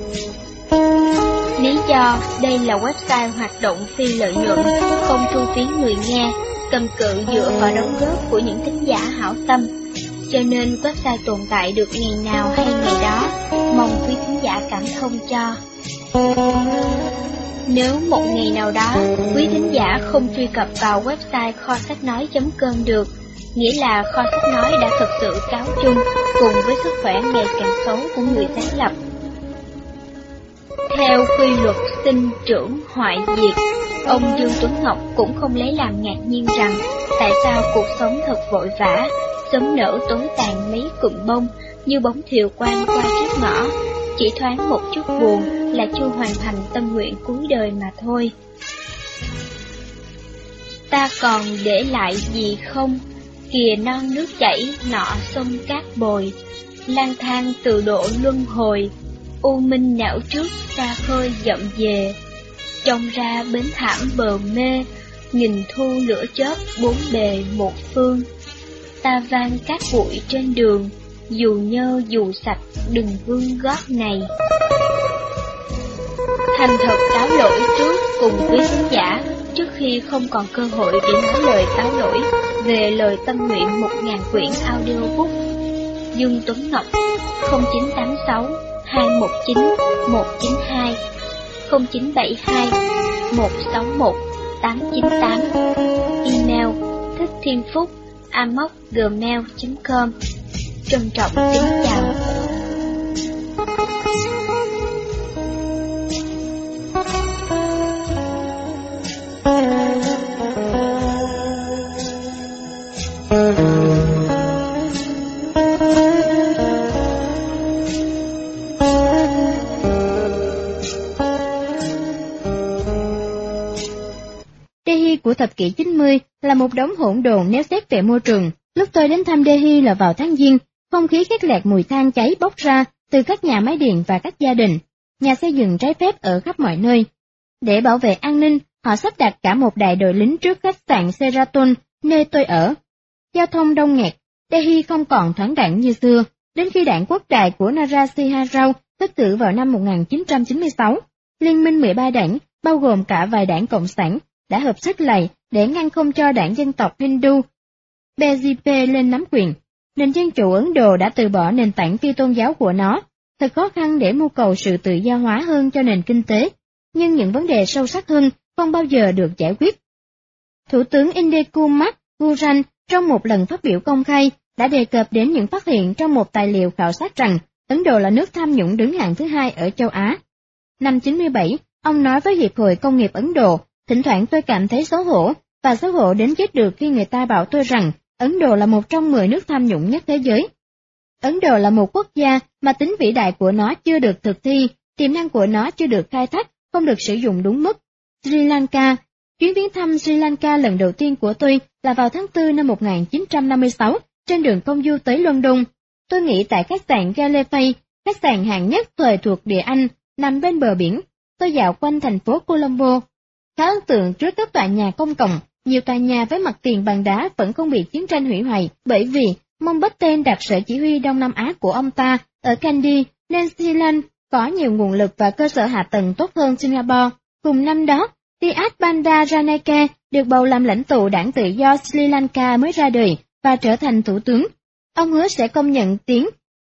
Lý do đây là website hoạt động phi lợi nhuận, không thu phí người nghe, cầm cự dựa vào đóng góp của những thính giả hảo tâm, cho nên website tồn tại được ngày nào hay ngày đó, mong quý thính giả cảm thông cho. Nếu một ngày nào đó quý thính giả không truy cập vào website kho sách nói.com được, nghĩa là Kho sách nói đã thực sự cáo chung cùng với sức khỏe ngày càng xấu của người sáng lập. Theo quy luật sinh trưởng hoại diệt, ông Dương Tuấn Ngọc cũng không lấy làm ngạc nhiên rằng tại sao cuộc sống thật vội vã, sớm nở tối tàn mấy cụm bông như bóng thiều quang qua trước ngõ, chỉ thoáng một chút buồn là chưa hoàn thành tâm nguyện cuối đời mà thôi. Ta còn để lại gì không? Kìa non nước chảy nọ sông cát bồi, lang thang từ độ luân hồi, u minh não trước xa khơi dậm về. Trông ra bến thảm bờ mê, nghìn thu lửa chớp bốn bề một phương. Ta vang cát bụi trên đường, dù nhơ dù sạch đừng vương gót này. Thành thật cáo lỗi trước cùng quý khán giả trước khi không còn cơ hội để nói lời cáo lỗi về lời tâm nguyện 1.000 quyển audiobook. Dương Tuấn Ngọc 0986 219 192 0972 161 898. Email thickthienphúc@gmail.com. Trân trọng kính chào. Delhi của thập kỷ 90 là một đống hỗn độn nếu xét về môi trường. Lúc tôi đến thăm Delhi là vào tháng Giêng, không khí khét lẹt mùi than cháy bốc ra từ các nhà máy điện và các gia đình, nhà xây dựng trái phép ở khắp mọi nơi. Để bảo vệ an ninh, họ sắp đặt cả một đại đội lính trước khách sạn Sheraton, nơi tôi ở. Giao thông đông nghẹt, Delhi không còn thoáng đãng như xưa, đến khi đảng quốc đại của Narasingha Rao thất cử vào năm 1996. Liên minh 13 đảng, bao gồm cả vài đảng cộng sản, đã hợp sức lại để ngăn không cho đảng dân tộc Hindu BJP lên nắm quyền. Nền dân chủ Ấn Độ đã từ bỏ nền tảng phi tôn giáo của nó. Thật khó khăn để mưu cầu sự tự do hóa hơn cho nền kinh tế, nhưng những vấn đề sâu sắc hơn không bao giờ được giải quyết. Thủ tướng Inderkumar Gujarat trong một lần phát biểu công khai đã đề cập đến những phát hiện trong một tài liệu khảo sát rằng Ấn Độ là nước tham nhũng đứng hạng thứ 2 ở châu Á. Năm 97, ông nói với Hiệp hội Công nghiệp Ấn Độ, thỉnh thoảng tôi cảm thấy xấu hổ, và xấu hổ đến chết được khi người ta bảo tôi rằng Ấn Độ là một trong 10 nước tham nhũng nhất thế giới. Ấn Độ là một quốc gia mà tính vĩ đại của nó chưa được thực thi, tiềm năng của nó chưa được khai thác, không được sử dụng đúng mức. Sri Lanka. Chuyến viếng thăm Sri Lanka lần đầu tiên của tôi là vào tháng 4 năm 1956, trên đường công du tới London. Tôi nghỉ tại khách sạn Gallifrey, khách sạn hạng nhất thời thuộc địa Anh, nằm bên bờ biển. Tôi dạo quanh thành phố Colombo, khá ấn tượng trước các tòa nhà công cộng. Nhiều tòa nhà với mặt tiền bằng đá vẫn không bị chiến tranh hủy hoại, bởi vì Mountbatten đặt sở chỉ huy Đông Nam Á của ông ta ở Kandy, nên Sri Lanka có nhiều nguồn lực và cơ sở hạ tầng tốt hơn Singapore. Cùng năm đó, Dias Bandaranaike được bầu làm lãnh tụ đảng tự do Sri Lanka mới ra đời và trở thành thủ tướng. Ông hứa sẽ công nhận tiếng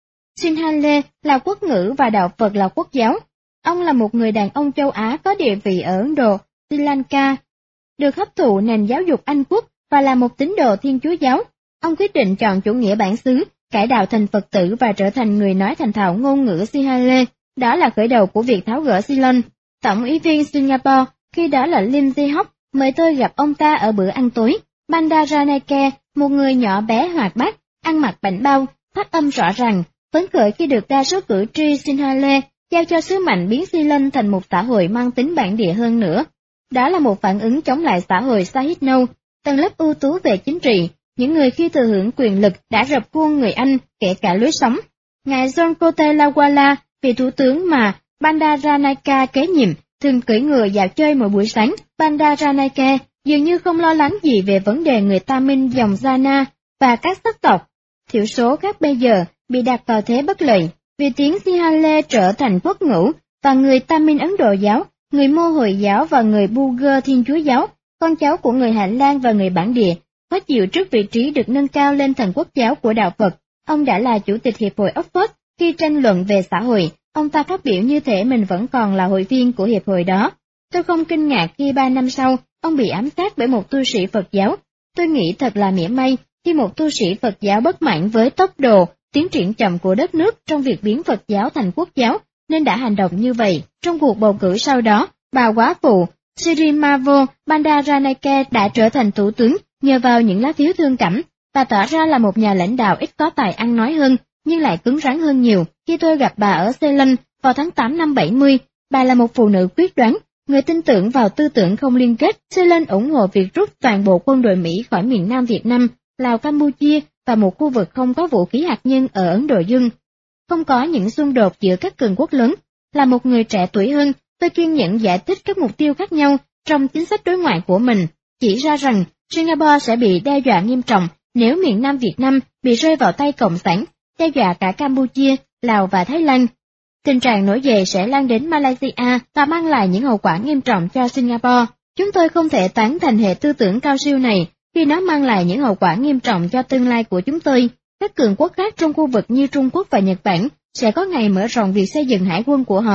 Sinhala là quốc ngữ và đạo Phật là quốc giáo. Ông là một người đàn ông châu Á có địa vị ở Ấn Độ, Sri Lanka, được hấp thụ nền giáo dục Anh quốc và là một tín đồ Thiên Chúa giáo. Ông quyết định chọn chủ nghĩa bản xứ, cải đạo thành Phật tử và trở thành người nói thành thạo ngôn ngữ Sinhala. Đó là khởi đầu của việc tháo gỡ Ceylon. Tổng ủy viên Singapore, khi đó là Lim Ji-hok, mời tôi gặp ông ta ở bữa ăn tối. Bandaranaike, một người nhỏ bé hoạt bát, ăn mặc bảnh bao, phát âm rõ ràng, phấn khởi khi được đa số cử tri Sinhala giao cho sứ mệnh biến Ceylon thành một xã hội mang tính bản địa hơn nữa. Đó là một phản ứng chống lại xã hội Sahitno, tầng lớp ưu tú về chính trị, những người khi thừa hưởng quyền lực đã rập khuôn người Anh, kể cả lối sống. Ngài John Kotelawala, vị thủ tướng mà Bandaranaike kế nhiệm, thường cưỡi ngựa dạo chơi mỗi buổi sáng. Bandaranaike dường như không lo lắng gì về vấn đề người Tamil dòng Jana và các sắc tộc thiểu số khác bây giờ bị đặt vào thế bất lợi, vì tiếng Sinhala trở thành quốc ngữ, và người Tamil Ấn Độ giáo, người Mô Hồi giáo và người Buddha Thiên Chúa giáo, con cháu của người Hà Lan và người bản địa, khó chịu trước vị trí được nâng cao lên thần quốc giáo của đạo Phật. Ông đã là chủ tịch Hiệp hội Oxford. Khi tranh luận về xã hội, ông ta phát biểu như thể mình vẫn còn là hội viên của hiệp hội đó. Tôi không kinh ngạc khi 3 năm sau, ông bị ám sát bởi một tu sĩ Phật giáo. Tôi nghĩ thật là mỉa mai khi một tu sĩ Phật giáo bất mãn với tốc độ tiến triển chậm của đất nước trong việc biến Phật giáo thành quốc giáo, nên đã hành động như vậy. Trong cuộc bầu cử sau đó, bà quá phụ Sirimavo Bandaranaike đã trở thành thủ tướng nhờ vào những lá phiếu thương cảm. Bà tỏ ra là một nhà lãnh đạo ít có tài ăn nói hơn, nhưng lại cứng rắn hơn nhiều. Khi tôi gặp bà ở Ceylon vào tháng 8 năm 70, bà là một phụ nữ quyết đoán, người tin tưởng vào tư tưởng không liên kết. Ceylon ủng hộ việc rút toàn bộ quân đội Mỹ khỏi miền Nam Việt Nam, Lào, Campuchia và một khu vực không có vũ khí hạt nhân ở Ấn Độ Dương. Không có những xung đột giữa các cường quốc lớn. Là một người trẻ tuổi hơn, tôi kiên nhẫn giải thích các mục tiêu khác nhau trong chính sách đối ngoại của mình, chỉ ra rằng Singapore sẽ bị đe dọa nghiêm trọng nếu miền Nam Việt Nam bị rơi vào tay Cộng sản, đe dọa cả Campuchia, Lào và Thái Lan. Tình trạng nổi dậy sẽ lan đến Malaysia và mang lại những hậu quả nghiêm trọng cho Singapore. Chúng tôi không thể tán thành hệ tư tưởng cao siêu này khi nó mang lại những hậu quả nghiêm trọng cho tương lai của chúng tôi. Các cường quốc khác trong khu vực như Trung Quốc và Nhật Bản sẽ có ngày mở rộng việc xây dựng hải quân của họ.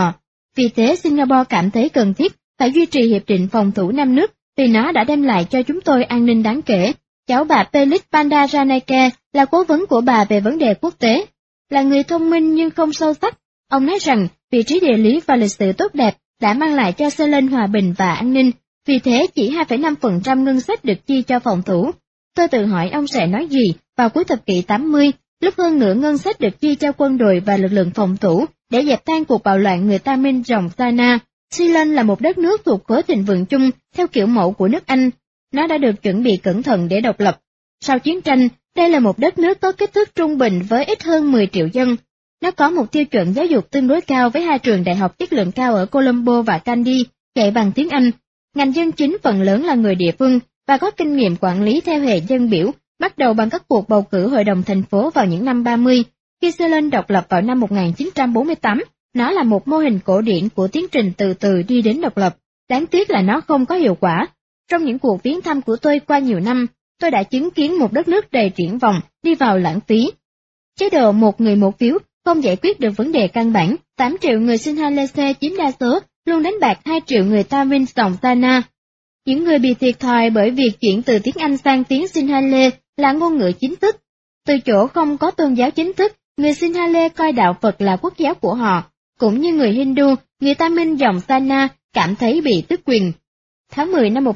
Vì thế Singapore cảm thấy cần thiết phải duy trì hiệp định phòng thủ 5 nước vì nó đã đem lại cho chúng tôi an ninh đáng kể. Cháu bà Felix Bandaranaike là cố vấn của bà về vấn đề quốc tế. Là người thông minh nhưng không sâu sắc, ông nói rằng vị trí địa lý và lịch sử tốt đẹp đã mang lại cho Ceylon hòa bình và an ninh, vì thế chỉ 2,5% ngân sách được chi cho phòng thủ. Tôi tự hỏi ông sẽ nói gì vào cuối thập kỷ 80, lúc hơn nửa ngân sách được chi cho quân đội và lực lượng phòng thủ để dẹp tan cuộc bạo loạn người Tamil dòng Sana. Ceylon là một đất nước thuộc khối thịnh vượng chung theo kiểu mẫu của nước Anh. Nó đã được chuẩn bị cẩn thận để độc lập. Sau chiến tranh, đây là một đất nước có kích thước trung bình với ít hơn 10 triệu dân. Nó có một tiêu chuẩn giáo dục tương đối cao với 2 trường đại học chất lượng cao ở Colombo và Kandy, dạy bằng tiếng Anh. Ngành dân chính phần lớn là người địa phương và có kinh nghiệm quản lý theo hệ dân biểu, bắt đầu bằng các cuộc bầu cử hội đồng thành phố vào những năm 30. Khi Ceylon độc lập vào năm 1948, nó là một mô hình cổ điển của tiến trình từ từ đi đến độc lập. Đáng tiếc là nó không có hiệu quả. Trong những cuộc viếng thăm của tôi qua nhiều năm, tôi đã chứng kiến một đất nước đầy triển vọng đi vào lãng phí. Chế độ một người một phiếu không giải quyết được vấn đề căn bản. 8 triệu người Sinhalese chiếm đa số, luôn đánh bạc 2 triệu người Tamil dòng Sana. Những người bị thiệt thòi bởi việc chuyển từ tiếng Anh sang tiếng Sinhale là ngôn ngữ chính thức. Từ chỗ không có tôn giáo chính thức, người Sinhale coi đạo Phật là quốc giáo của họ. Cũng như người Hindu, người Tamil dòng Sana cảm thấy bị tước quyền. Tháng 10 năm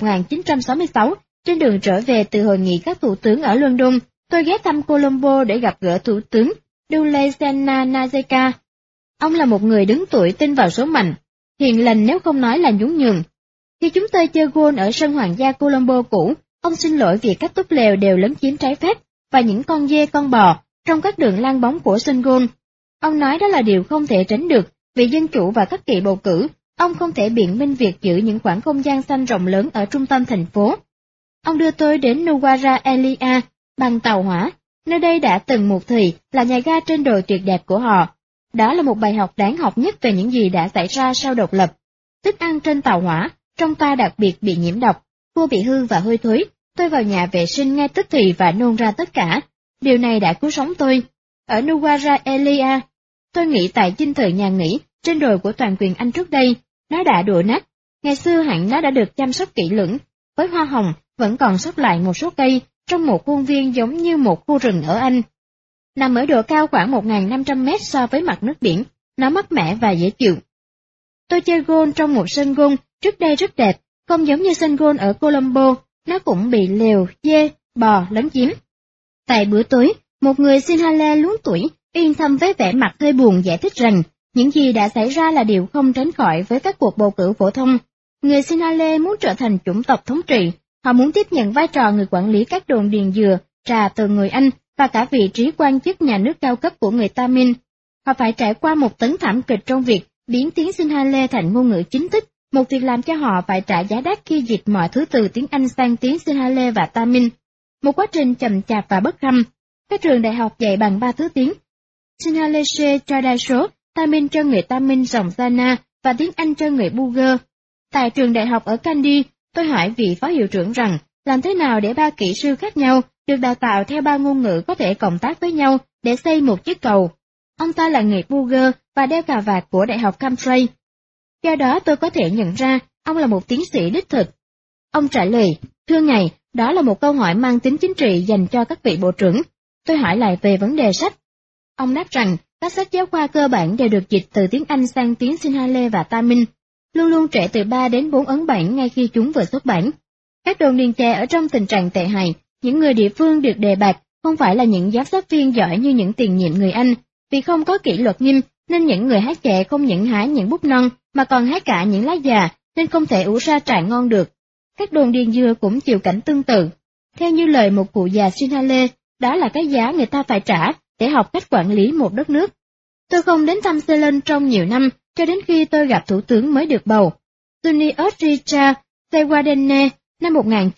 1966, trên đường trở về từ hội nghị các thủ tướng ở London, tôi ghé thăm Colombo để gặp gỡ Thủ tướng Dule Sena Najeka. Ông là một người đứng tuổi tin vào số mệnh, hiền lành nếu không nói là nhún nhường. Khi chúng tôi chơi golf ở sân hoàng gia Colombo cũ, ông xin lỗi vì các túp lều đều lấn chiếm trái phép và những con dê con bò trong các đường lan bóng của sân golf. Ông nói đó là điều không thể tránh được, vì dân chủ và các kỳ bầu cử, ông không thể biện minh việc giữ những khoảng không gian xanh rộng lớn ở trung tâm thành phố. Ông đưa tôi đến Nuwara Eliya bằng tàu hỏa, nơi đây đã từng một thời là nhà ga trên đồi tuyệt đẹp của họ. Đó là một bài học đáng học nhất về những gì đã xảy ra sau độc lập. Thức ăn trên tàu hỏa, trong toa đặc biệt bị nhiễm độc, cua bị hư và hôi thối. Tôi vào nhà vệ sinh ngay tức thì và nôn ra tất cả. Điều này đã cứu sống tôi. Ở Nuwara Eliya, tôi nghĩ tại dinh thự nhà nghỉ trên đồi của toàn quyền Anh trước đây, nó đã đổ nát. Ngày xưa hẳn nó đã được chăm sóc kỹ lưỡng, với hoa hồng vẫn còn sót lại một số cây trong một khuôn viên giống như một khu rừng ở Anh. Nằm ở độ cao khoảng 1.500 mét so với mặt nước biển, nó mát mẻ và dễ chịu. Tôi chơi golf trong một sân golf trước đây rất đẹp, không giống như sân golf ở Colombo, nó cũng bị lều, dê, bò lấn chiếm. Tại bữa tối, một người Sinhale luống tuổi, yên thâm với vẻ mặt hơi buồn giải thích rằng, những gì đã xảy ra là điều không tránh khỏi với các cuộc bầu cử phổ thông. Người Sinhale muốn trở thành chủng tộc thống trị, họ muốn tiếp nhận vai trò người quản lý các đồn điền dừa, trà từ người Anh và cả vị trí quan chức nhà nước cao cấp của người Tamil. Họ phải trải qua một tấn thảm kịch trong việc biến tiếng Sinhale thành ngôn ngữ chính thức, một việc làm cho họ phải trả giá đắt khi dịch mọi thứ từ tiếng Anh sang tiếng Sinhale và Tamil. Một quá trình chậm chạp và bất kham. Các trường đại học dạy bằng 3 thứ tiếng. Sinhalese cho đa số, Tamil cho người Tamil dòng Sana và tiếng Anh cho người Buger. Tại trường đại học ở Kandy, tôi hỏi vị phó hiệu trưởng rằng, làm thế nào để 3 kỹ sư khác nhau được đào tạo theo 3 ngôn ngữ có thể cộng tác với nhau để xây một chiếc cầu. Ông ta là người Buger và đeo cà vạt của Đại học Cambridge. Do đó tôi có thể nhận ra ông là một tiến sĩ đích thực. Ông trả lời, thưa ngài, đó là một câu hỏi mang tính chính trị dành cho các vị bộ trưởng. Tôi hỏi lại về vấn đề sách. Ông đáp rằng, các sách giáo khoa cơ bản đều được dịch từ tiếng Anh sang tiếng Sinhale và Tamil, luôn luôn trễ từ 3 đến 4 ấn bản ngay khi chúng vừa xuất bản. Các đồn điền chè ở trong tình trạng tệ hại, những người địa phương được đề bạt không phải là những giám sát viên giỏi như những tiền nhiệm người Anh, vì không có kỷ luật nghiêm nên những người hái chè không những hái những búp non mà còn hái cả những lá già nên không thể ủ ra trà ngon được. Các đồn điền dừa cũng chịu cảnh tương tự. Theo như lời một cụ già Sinhale, đó là cái giá người ta phải trả để học cách quản lý một đất nước. Tôi không đến thăm Ceylon trong nhiều năm, cho đến khi tôi gặp thủ tướng mới được bầu, Suniut Richa Sewadene, năm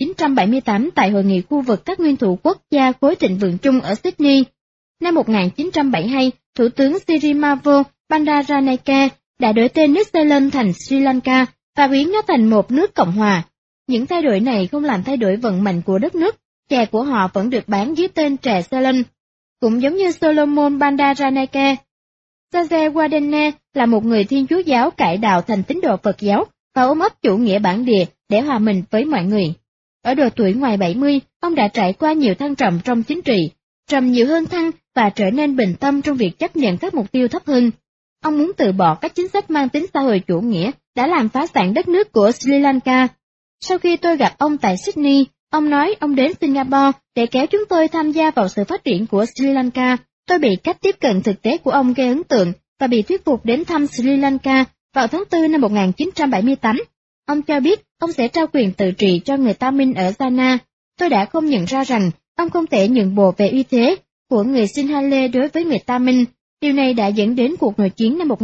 1978 tại hội nghị khu vực các nguyên thủ quốc gia khối thịnh vượng chung ở Sydney. Năm 1972, Thủ tướng Sirimavo Bandaranaike đã đổi tên nước Ceylon thành Sri Lanka và biến nó thành một nước cộng hòa. Những thay đổi này không làm thay đổi vận mệnh của đất nước, chè của họ vẫn được bán dưới tên chè Ceylon. Cũng giống như Solomon Bandaranaike, Rajawardeneh là một người Thiên Chúa giáo cải đạo thành tín đồ Phật giáo và ôm ấp chủ nghĩa bản địa để hòa mình với mọi người. Ở độ tuổi ngoài 70, ông đã trải qua nhiều thăng trầm trong chính trị, trầm nhiều hơn thăng và trở nên bình tâm trong việc chấp nhận các mục tiêu thấp hơn. Ông muốn từ bỏ các chính sách mang tính xã hội chủ nghĩa đã làm phá sản đất nước của Sri Lanka. Sau khi tôi gặp ông tại Sydney, ông nói ông đến Singapore để kéo chúng tôi tham gia vào sự phát triển của Sri Lanka. Tôi bị cách tiếp cận thực tế của ông gây ấn tượng và bị thuyết phục đến thăm Sri Lanka vào tháng 4 năm 1978. Ông cho biết ông sẽ trao quyền tự trị cho người Tamil ở Jana. Tôi đã không nhận ra rằng ông không thể nhượng bộ về uy thế của người Sinhalese đối với người Tamil. Điều này đã dẫn đến cuộc nội chiến năm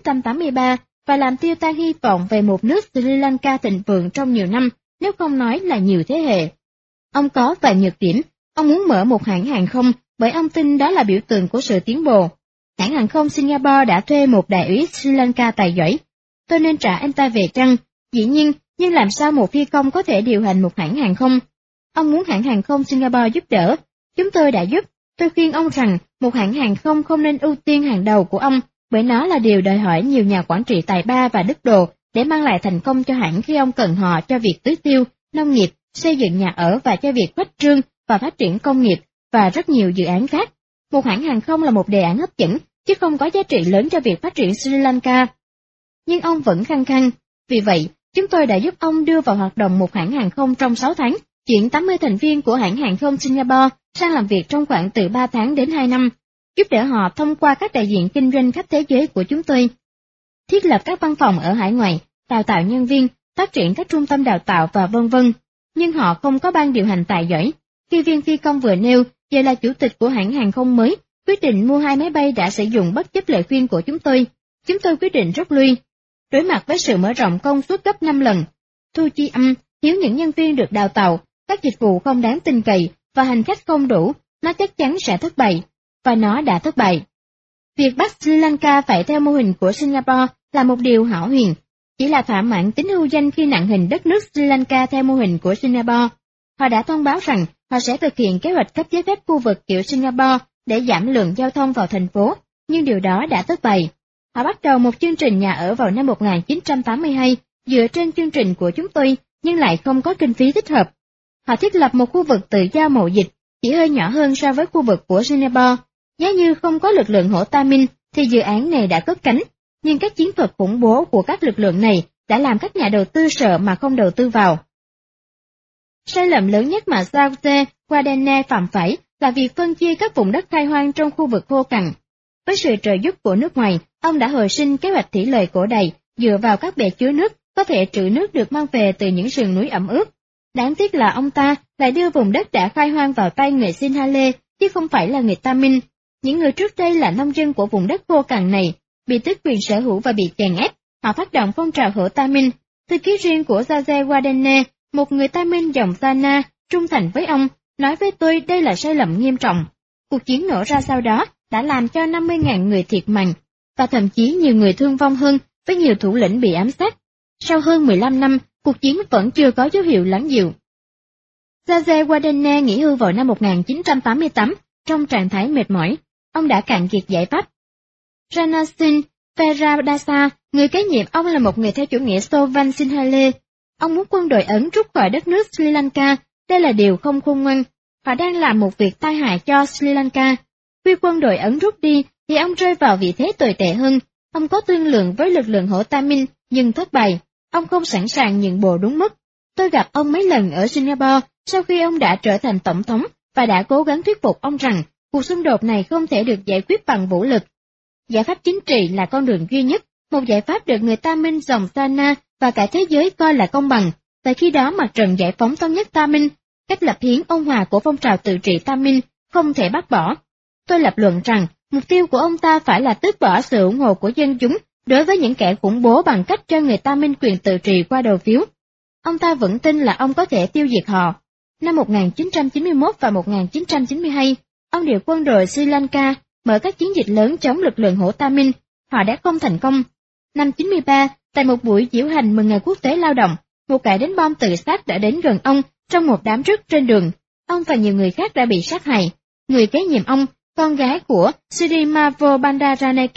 1983 và làm tiêu tan hy vọng về một nước Sri Lanka thịnh vượng trong nhiều năm, nếu không nói là nhiều thế hệ. Ông có vài nhược điểm. Ông muốn mở một hãng hàng không bởi ông tin đó là biểu tượng của sự tiến bộ. Hãng hàng không Singapore đã thuê một đại úy Sri Lanka tài giỏi. Tôi nên trả anh ta về chăng? Dĩ nhiên, nhưng làm sao một phi công có thể điều hành một hãng hàng không? Ông muốn hãng hàng không Singapore giúp đỡ. Chúng tôi đã giúp. Tôi khuyên ông rằng một hãng hàng không không nên ưu tiên hàng đầu của ông, bởi nó là điều đòi hỏi nhiều nhà quản trị tài ba và đức độ để mang lại thành công cho hãng khi ông cần họ cho việc tưới tiêu, nông nghiệp, xây dựng nhà ở và cho việc khuếch trương và phát triển công nghiệp và rất nhiều dự án khác. Một hãng hàng không là một đề án hấp dẫn, chứ không có giá trị lớn cho việc phát triển Sri Lanka. Nhưng ông vẫn khăng khăng. Vì vậy, chúng tôi đã giúp ông đưa vào hoạt động một hãng hàng không trong 6 tháng, chuyển 80 thành viên của hãng hàng không Singapore sang làm việc trong khoảng từ 3 tháng đến 2 năm, giúp đỡ họ thông qua các đại diện kinh doanh khắp thế giới của chúng tôi, thiết lập các văn phòng ở hải ngoại, đào tạo nhân viên, phát triển các trung tâm đào tạo và vân vân. Nhưng họ không có ban điều hành tài giỏi. Khi viên phi công vừa nêu, giờ là chủ tịch của hãng hàng không mới, quyết định mua 2 máy bay đã sử dụng bất chấp lời khuyên của chúng tôi quyết định rút lui. Đối mặt với sự mở rộng công suất gấp 5 lần, thu chi âm, thiếu những nhân viên được đào tạo, các dịch vụ không đáng tin cậy và hành khách không đủ, nó chắc chắn sẽ thất bại, và nó đã thất bại. Việc bắt Sri Lanka phải theo mô hình của Singapore là một điều hão huyền, chỉ là thỏa mãn tính hưu danh khi nặng hình đất nước Sri Lanka theo mô hình của Singapore. Họ đã thông báo rằng họ sẽ thực hiện kế hoạch cấp giấy phép khu vực kiểu Singapore để giảm lượng giao thông vào thành phố, nhưng điều đó đã thất bại. Họ bắt đầu một chương trình nhà ở vào năm 1982 dựa trên chương trình của chúng tôi, nhưng lại không có kinh phí thích hợp. Họ thiết lập một khu vực tự do mậu dịch, chỉ hơi nhỏ hơn so với khu vực của Singapore. Giá như không có lực lượng hổ Tamil thì dự án này đã cất cánh, nhưng các chiến thuật khủng bố của các lực lượng này đã làm các nhà đầu tư sợ mà không đầu tư vào. Sai lầm lớn nhất mà Rajawardeneh phạm phải là việc phân chia các vùng đất khai hoang trong khu vực khô cằn. Với sự trợ giúp của nước ngoài, ông đã hồi sinh kế hoạch thủy lợi cổ đầy dựa vào các bể chứa nước có thể trữ nước được mang về từ những sườn núi ẩm ướt. Đáng tiếc là ông ta lại đưa vùng đất đã khai hoang vào tay người Sinhalese, chứ không phải là người Tamil. Những người trước đây là nông dân của vùng đất khô cằn này, bị tước quyền sở hữu và bị chèn ép. Họ phát động phong trào hổ Tamil. Thư ký riêng của Rajawardeneh, một người Tamil dòng Jana, trung thành với ông, nói với tôi đây là sai lầm nghiêm trọng. Cuộc chiến nổ ra sau đó đã làm cho 50.000 người thiệt mạng, và thậm chí nhiều người thương vong hơn, với nhiều thủ lĩnh bị ám sát. Sau hơn 15 năm, cuộc chiến vẫn chưa có dấu hiệu lắng dịu. Rajawardeneh nghỉ hưu vào năm 1988 trong trạng thái mệt mỏi. Ông đã cạn kiệt giải pháp. Rana Singh Peradasa, người kế nhiệm ông là một người theo chủ nghĩa Sovan Sinhalese. Ông muốn quân đội Ấn rút khỏi đất nước Sri Lanka. Đây là điều không khôn ngoan. Họ đang làm một việc tai hại cho Sri Lanka. Khi quân đội Ấn rút đi, thì ông rơi vào vị thế tồi tệ hơn. Ông có thương lượng với lực lượng hổ Tamil, nhưng thất bại. Ông không sẵn sàng nhượng bộ đúng mức. Tôi gặp ông mấy lần ở Singapore sau khi ông đã trở thành tổng thống và đã cố gắng thuyết phục ông rằng cuộc xung đột này không thể được giải quyết bằng vũ lực. Giải pháp chính trị là con đường duy nhất, một giải pháp được người Tamil dòng Jana và cả thế giới coi là công bằng. Tại khi đó mặt trận giải phóng thống nhất Tamil, cách lập hiến ôn hòa của phong trào tự trị Tamil không thể bác bỏ. Tôi lập luận rằng mục tiêu của ông ta phải là tước bỏ sự ủng hộ của dân chúng đối với những kẻ khủng bố bằng cách cho người Tamil quyền tự trị qua đầu phiếu. Ông ta vẫn tin là ông có thể tiêu diệt họ. Năm 1991 và 1992, ông điều quân đội Sri Lanka mở các chiến dịch lớn chống lực lượng hổ Tamil. Họ đã không thành công. Năm 93, tại một buổi diễu hành mừng ngày quốc tế lao động, một kẻ đánh bom tự sát đã đến gần ông trong một đám rứt trên đường. Ông và nhiều người khác đã bị sát hại. Người kế nhiệm ông, con gái của Sri Mavo Bandaranaike,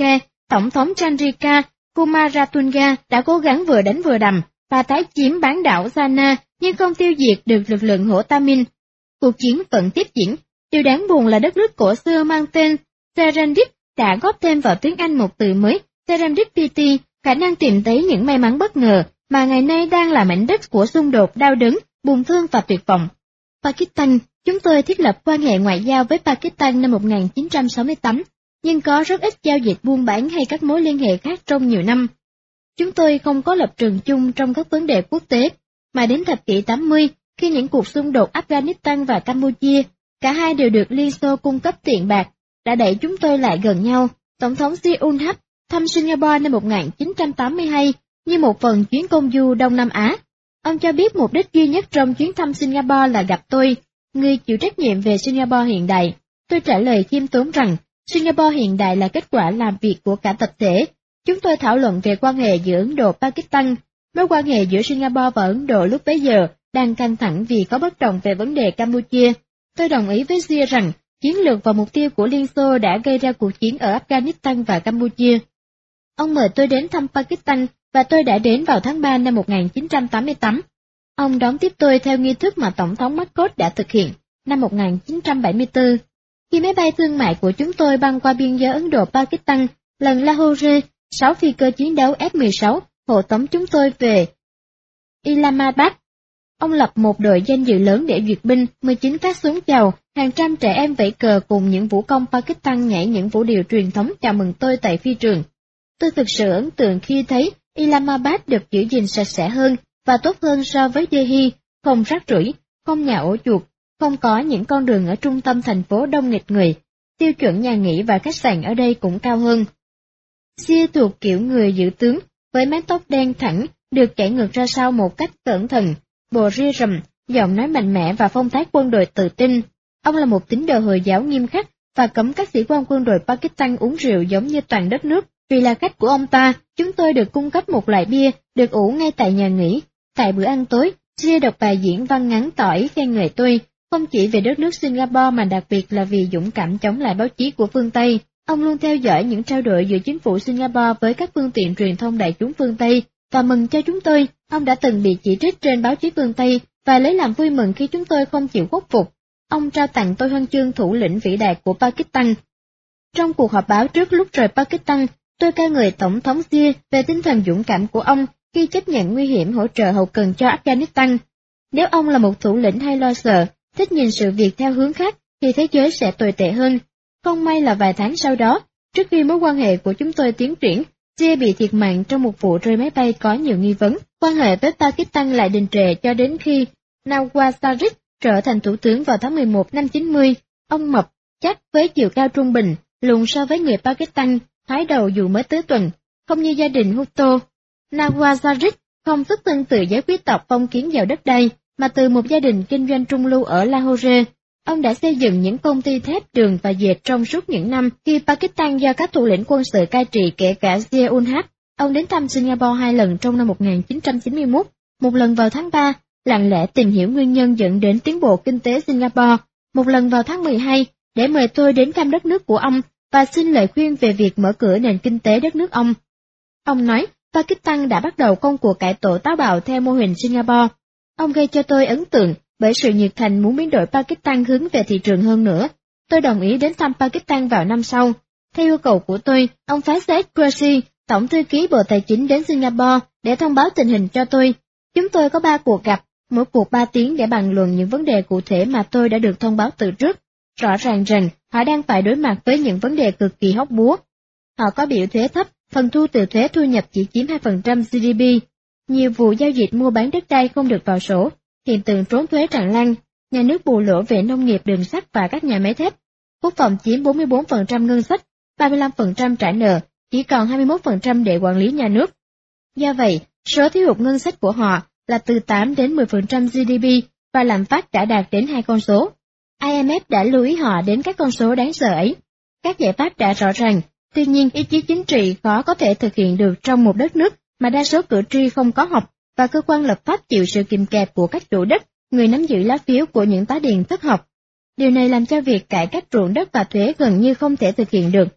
Tổng thống Chandrika Kumaratunga đã cố gắng vừa đánh vừa đầm và tái chiếm bán đảo Jana nhưng không tiêu diệt được lực lượng hổ Tamil. Cuộc chiến vẫn tiếp diễn. Điều đáng buồn là đất nước cổ xưa mang tên Serendip đã góp thêm vào tiếng Anh một từ mới, serendipity, khả năng tìm thấy những may mắn bất ngờ mà ngày nay đang là mảnh đất của xung đột đau đớn, buồn thương và tuyệt vọng. Pakistan, chúng tôi thiết lập quan hệ ngoại giao với Pakistan năm 1968, nhưng có rất ít giao dịch buôn bán hay các mối liên hệ khác trong nhiều năm. Chúng tôi không có lập trường chung trong các vấn đề quốc tế, mà đến thập kỷ 80, khi những cuộc xung đột Afghanistan và Campuchia, cả hai đều được Liên Xô cung cấp tiền bạc, đã đẩy chúng tôi lại gần nhau. Tổng thống Zia-ul-Haq thăm Singapore năm 1982 như một phần chuyến công du Đông Nam Á. Ông cho biết mục đích duy nhất trong chuyến thăm Singapore là gặp tôi, người chịu trách nhiệm về Singapore hiện đại. Tôi trả lời khiêm tốn rằng, Singapore hiện đại là kết quả làm việc của cả tập thể. Chúng tôi thảo luận về quan hệ giữa Ấn Độ-Pakistan. Mối quan hệ giữa Singapore và Ấn Độ lúc bấy giờ đang căng thẳng vì có bất đồng về vấn đề Campuchia. Tôi đồng ý với Zia rằng, chiến lược và mục tiêu của Liên Xô đã gây ra cuộc chiến ở Afghanistan và Campuchia. Ông mời tôi đến thăm Pakistan và tôi đã đến vào tháng 3 năm 1988. Ông đón tiếp tôi theo nghi thức mà Tổng thống Marcos đã thực hiện năm 1974. Khi máy bay thương mại của chúng tôi băng qua biên giới Ấn Độ-Pakistan, lần Lahore, 6 phi cơ chiến đấu F-16 hộ tống chúng tôi về Islamabad. Ông lập một đội danh dự lớn để duyệt binh, 19 phát súng chào, hàng trăm trẻ em vẫy cờ cùng những vũ công Pakistan nhảy những vũ điệu truyền thống chào mừng tôi tại phi trường. Tôi thực sự ấn tượng khi thấy Islamabad được giữ gìn sạch sẽ hơn và tốt hơn so với Delhi, không rác rưởi, không nhà ổ chuột, không có những con đường ở trung tâm thành phố đông nghịt người. Tiêu chuẩn nhà nghỉ và khách sạn ở đây cũng cao hơn. Xia thuộc kiểu người giữ tướng, với mái tóc đen thẳng, được chảy ngược ra sau một cách cẩn thận, bộ ria rầm, giọng nói mạnh mẽ và phong thái quân đội tự tin. Ông là một tín đồ Hồi giáo nghiêm khắc và cấm các sĩ quan quân đội Pakistan uống rượu giống như toàn đất nước. Vì là khách của ông ta, chúng tôi được cung cấp một loại bia, được ủ ngay tại nhà nghỉ. Tại bữa ăn tối, Ria đọc bài diễn văn ngắn tỏ ý khen ngợi tôi, không chỉ về đất nước Singapore mà đặc biệt là vì dũng cảm chống lại báo chí của phương Tây. Ông luôn theo dõi những trao đổi giữa chính phủ Singapore với các phương tiện truyền thông đại chúng phương Tây, và mừng cho chúng tôi, ông đã từng bị chỉ trích trên báo chí phương Tây, và lấy làm vui mừng khi chúng tôi không chịu khuất phục. Ông trao tặng tôi huân chương thủ lĩnh vĩ đại của Pakistan. Trong cuộc họp báo trước lúc rời Pakistan, tôi ca ngợi Tổng thống Zia về tinh thần dũng cảm của ông khi chấp nhận nguy hiểm hỗ trợ hậu cần cho Afghanistan. Nếu ông là một thủ lĩnh hay lo sợ, thích nhìn sự việc theo hướng khác, thì thế giới sẽ tồi tệ hơn. Không may là vài tháng sau đó, trước khi mối quan hệ của chúng tôi tiến triển, Zia bị thiệt mạng trong một vụ rơi máy bay có nhiều nghi vấn. Quan hệ với Pakistan lại đình trệ cho đến khi Nawaz Sharif trở thành thủ tướng vào tháng 11 năm 90. Ông mập, chắc với chiều cao trung bình, lùn so với người Pakistan, thái đầu dù mới tới tuần, không như gia đình Hutto. Nawaz Sharif không xuất thân từ giới quý tộc phong kiến giàu đất đai, mà từ một gia đình kinh doanh trung lưu ở Lahore. Ông đã xây dựng những công ty thép, đường và dệt trong suốt những năm khi Pakistan do các thủ lĩnh quân sự cai trị kể cả Zia-ul-Haq. Ông đến thăm Singapore 2 lần trong năm 1991, một lần vào tháng 3, lặng lẽ tìm hiểu nguyên nhân dẫn đến tiến bộ kinh tế Singapore, một lần vào tháng 12, để mời tôi đến thăm đất nước của ông và xin lời khuyên về việc mở cửa nền kinh tế đất nước ông. Ông nói, Pakistan đã bắt đầu công cuộc cải tổ táo bạo theo mô hình Singapore. Ông gây cho tôi ấn tượng bởi sự nhiệt thành muốn biến đổi Pakistan hướng về thị trường hơn nữa. Tôi đồng ý đến thăm Pakistan vào năm sau. Theo yêu cầu của tôi, ông phái Said Qureshi, Tổng thư ký Bộ Tài chính đến Singapore để thông báo tình hình cho tôi. Chúng tôi có 3 cuộc gặp, mỗi cuộc 3 tiếng để bàn luận những vấn đề cụ thể mà tôi đã được thông báo từ trước. Rõ ràng rằng họ đang phải đối mặt với những vấn đề cực kỳ hóc búa. Họ có biểu thuế thấp, phần thu từ thuế thu nhập chỉ chiếm 2% GDP. Nhiều vụ giao dịch mua bán đất đai không được vào sổ, hiện tượng trốn thuế tràn lan, nhà nước bù lỗ về nông nghiệp, đường sắt và các nhà máy thép. Quốc phòng chiếm 44% ngân sách, 35% trả nợ, chỉ còn 21% để quản lý nhà nước. Do vậy, số thiếu hụt ngân sách của họ là từ 8 đến 10% GDP và lạm phát đã đạt đến 2 con số. IMF đã lưu ý họ đến các con số đáng sợ ấy. Các giải pháp đã rõ ràng, tuy nhiên ý chí chính trị khó có thể thực hiện được trong một đất nước mà đa số cử tri không có học và cơ quan lập pháp chịu sự kìm kẹp của các chủ đất, người nắm giữ lá phiếu của những tá điền thất học. Điều này làm cho việc cải cách ruộng đất và thuế gần như không thể thực hiện được.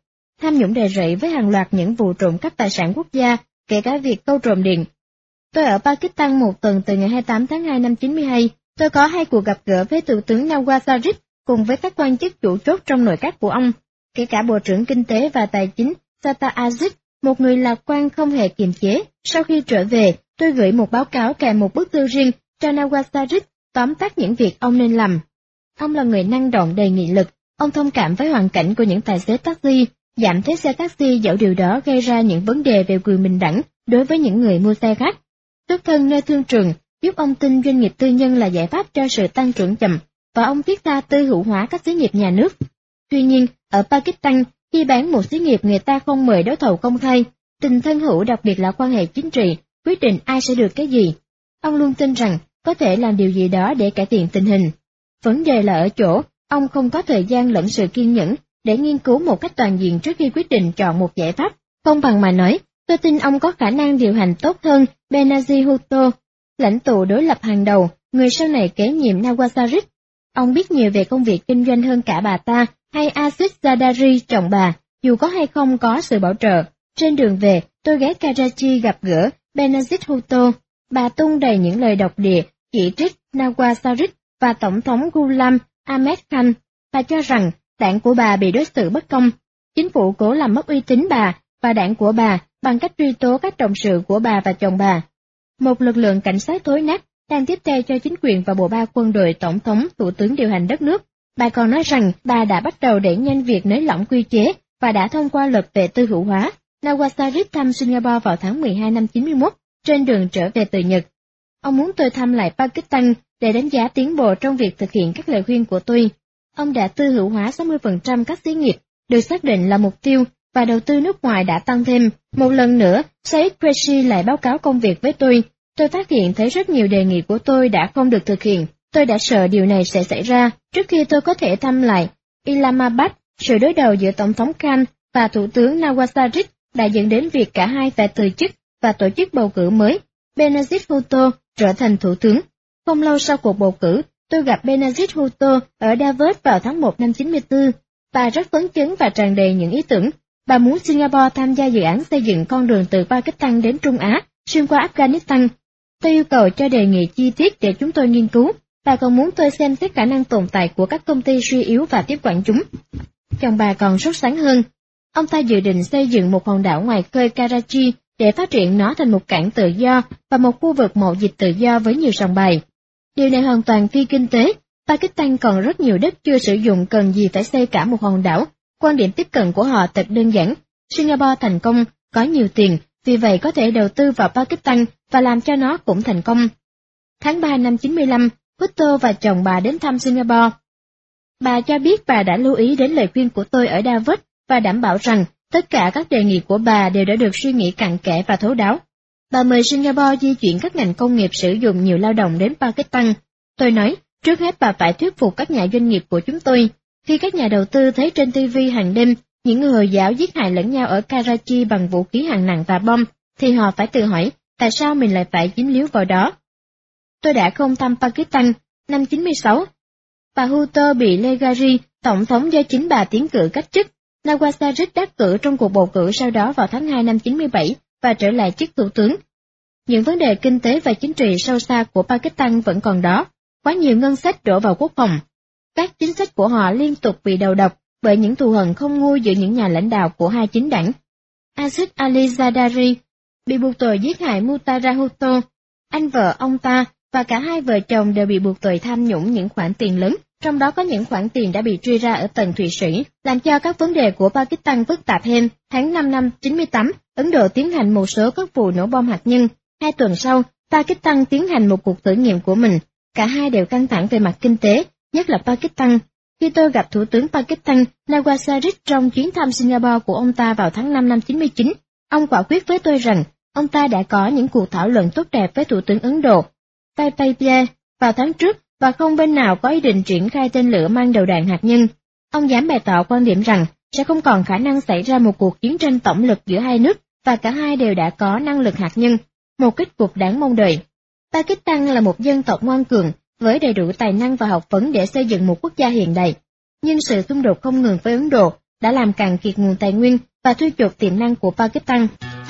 tham nhũng đầy rẫy với hàng loạt những vụ trộm cắp tài sản quốc gia, kể cả việc câu trộm điện. Tôi ở Pakistan một tuần từ ngày 28 tháng 2 năm 92, tôi có 2 cuộc gặp gỡ với Thủ tướng Nawaz Sharif cùng với các quan chức chủ chốt trong nội các của ông, kể cả Bộ trưởng Kinh tế và Tài chính Sata Aziz, một người lạc quan không hề kiềm chế. Sau khi trở về, tôi gửi một báo cáo kèm một bức thư riêng cho Nawaz Sharif tóm tắt những việc ông nên làm. Ông là người năng động đầy nghị lực, ông thông cảm với hoàn cảnh của những tài xế taxi, giảm thuế xe taxi dẫu điều đó gây ra những vấn đề về quyền bình đẳng đối với những người mua xe khác. Xuất thân nơi thương trường, giúp ông tin doanh nghiệp tư nhân là giải pháp cho sự tăng trưởng chậm, và ông viết ra tư hữu hóa các xí nghiệp nhà nước. Tuy nhiên, ở Pakistan, khi bán một xí nghiệp người ta không mời đấu thầu công khai, tình thân hữu đặc biệt là quan hệ chính trị, quyết định ai sẽ được cái gì. Ông luôn tin rằng có thể làm điều gì đó để cải thiện tình hình. Vấn đề là ở chỗ, ông không có thời gian lẫn sự kiên nhẫn để nghiên cứu một cách toàn diện trước khi quyết định chọn một giải pháp. Không bằng mà nói, tôi tin ông có khả năng điều hành tốt hơn Benazir Bhutto, lãnh tụ đối lập hàng đầu, người sau này kế nhiệm Nawaz Sharif. Ông biết nhiều về công việc kinh doanh hơn cả bà ta hay Aziz Zardari chồng bà, dù có hay không có sự bảo trợ. Trên đường về, tôi ghé Karachi gặp gỡ Benazir Bhutto. Bà tung đầy những lời độc địa, chỉ trích Nawaz Sharif và Tổng thống Ghulam Ahmed Khan. Bà cho rằng đảng của bà bị đối xử bất công. Chính phủ cố làm mất uy tín bà và đảng của bà bằng cách truy tố các cộng sự của bà và chồng bà. Một lực lượng cảnh sát thối nát đang tiếp tay cho chính quyền và bộ ba quân đội tổng thống thủ tướng điều hành đất nước. Bà còn nói rằng bà đã bắt đầu đẩy nhanh việc nới lỏng quy chế và đã thông qua luật về tư hữu hóa. Nawaz Sharif thăm Singapore vào tháng 12 năm 91, trên đường trở về từ Nhật. Ông muốn tôi thăm lại Pakistan để đánh giá tiến bộ trong việc thực hiện các lời khuyên của tôi. Ông đã tư hữu hóa 60% các xí nghiệp, được xác định là mục tiêu, và đầu tư nước ngoài đã tăng thêm. Một lần nữa, Saeed Qureshi lại báo cáo công việc với tôi. Tôi phát hiện thấy rất nhiều đề nghị của tôi đã không được thực hiện. Tôi đã sợ điều này sẽ xảy ra. Trước khi tôi có thể thăm lại Islamabad, sự đối đầu giữa Tổng thống Khan và Thủ tướng Nawaz Sharif đã dẫn đến việc cả hai phải từ chức và tổ chức bầu cử mới. Benazir Bhutto trở thành thủ tướng. Không lâu sau cuộc bầu cử, tôi gặp Benazir Bhutto ở Davos vào tháng 1 năm 94. Bà rất phấn chấn và tràn đầy những ý tưởng. Bà muốn Singapore tham gia dự án xây dựng con đường từ Pakistan đến Trung Á, xuyên qua Afghanistan. Tôi yêu cầu cho đề nghị chi tiết để chúng tôi nghiên cứu. Bà còn muốn tôi xem xét khả năng tồn tại của các công ty suy yếu và tiếp quản chúng. Chồng bà còn sốt sắng hơn. Ông ta dự định xây dựng một hòn đảo ngoài khơi Karachi để phát triển nó thành một cảng tự do và một khu vực mậu dịch tự do với nhiều sòng bài. Điều này hoàn toàn phi kinh tế. Pakistan còn rất nhiều đất chưa sử dụng, cần gì phải xây cả một hòn đảo. Quan điểm tiếp cận của họ thật đơn giản. Singapore thành công, có nhiều tiền, vì vậy có thể đầu tư vào Pakistan và làm cho nó cũng thành công. Tháng 3 năm 95, Bhutto và chồng bà đến thăm Singapore. Bà cho biết bà đã lưu ý đến lời khuyên của tôi ở Davos và đảm bảo rằng tất cả các đề nghị của bà đều đã được suy nghĩ cặn kẽ và thấu đáo. Bà mời Singapore di chuyển các ngành công nghiệp sử dụng nhiều lao động đến Pakistan. Tôi nói, trước hết bà phải thuyết phục các nhà doanh nghiệp của chúng tôi. Khi các nhà đầu tư thấy trên TV hàng đêm những người Hồi giáo giết hại lẫn nhau ở Karachi bằng vũ khí hạng nặng và bom, thì họ phải tự hỏi tại sao mình lại phải dính líu vào đó. Tôi đã không thăm Pakistan. Năm 96, bà Bhutto bị Legari, tổng thống do chính bà tiến cử cách chức. Nawaz Sharif đắc cử trong cuộc bầu cử sau đó vào tháng 2 năm 97 và trở lại chức thủ tướng. Những vấn đề kinh tế và chính trị sâu xa của Pakistan vẫn còn đó. Quá nhiều ngân sách đổ vào quốc phòng. Các chính sách của họ liên tục bị đầu độc bởi những thù hận không nguôi giữa những nhà lãnh đạo của hai chính đảng. Aziz Ali Zardari bị buộc tội giết hại Mutara Bhutto. Anh vợ ông ta và cả hai vợ chồng đều bị buộc tội tham nhũng những khoản tiền lớn, trong đó có những khoản tiền đã bị truy ra ở tầng Thụy Sĩ, làm cho các vấn đề của Pakistan phức tạp hơn. Tháng 5 năm 98, Ấn Độ tiến hành một số các vụ nổ bom hạt nhân. 2 tuần sau, Pakistan tiến hành một cuộc thử nghiệm của mình. Cả hai đều căng thẳng về mặt kinh tế, nhất là Pakistan. Khi tôi gặp Thủ tướng Pakistan Nawaz Sharif trong chuyến thăm Singapore của ông ta vào tháng 5 năm 99, ông quả quyết với tôi rằng ông ta đã có những cuộc thảo luận tốt đẹp với Thủ tướng Ấn Độ Vajpayee vào tháng trước và không bên nào có ý định triển khai tên lửa mang đầu đạn hạt nhân. Ông dám bày tỏ quan điểm rằng sẽ không còn khả năng xảy ra một cuộc chiến tranh tổng lực giữa hai nước và cả hai đều đã có năng lực hạt nhân, một kết cục đáng mong đợi. Pakistan là một dân tộc ngoan cường với đầy đủ tài năng và học vấn để xây dựng một quốc gia hiện đại. Nhưng sự xung đột không ngừng với Ấn Độ đã làm cạn kiệt nguồn tài nguyên và thui chột tiềm năng của Pakistan.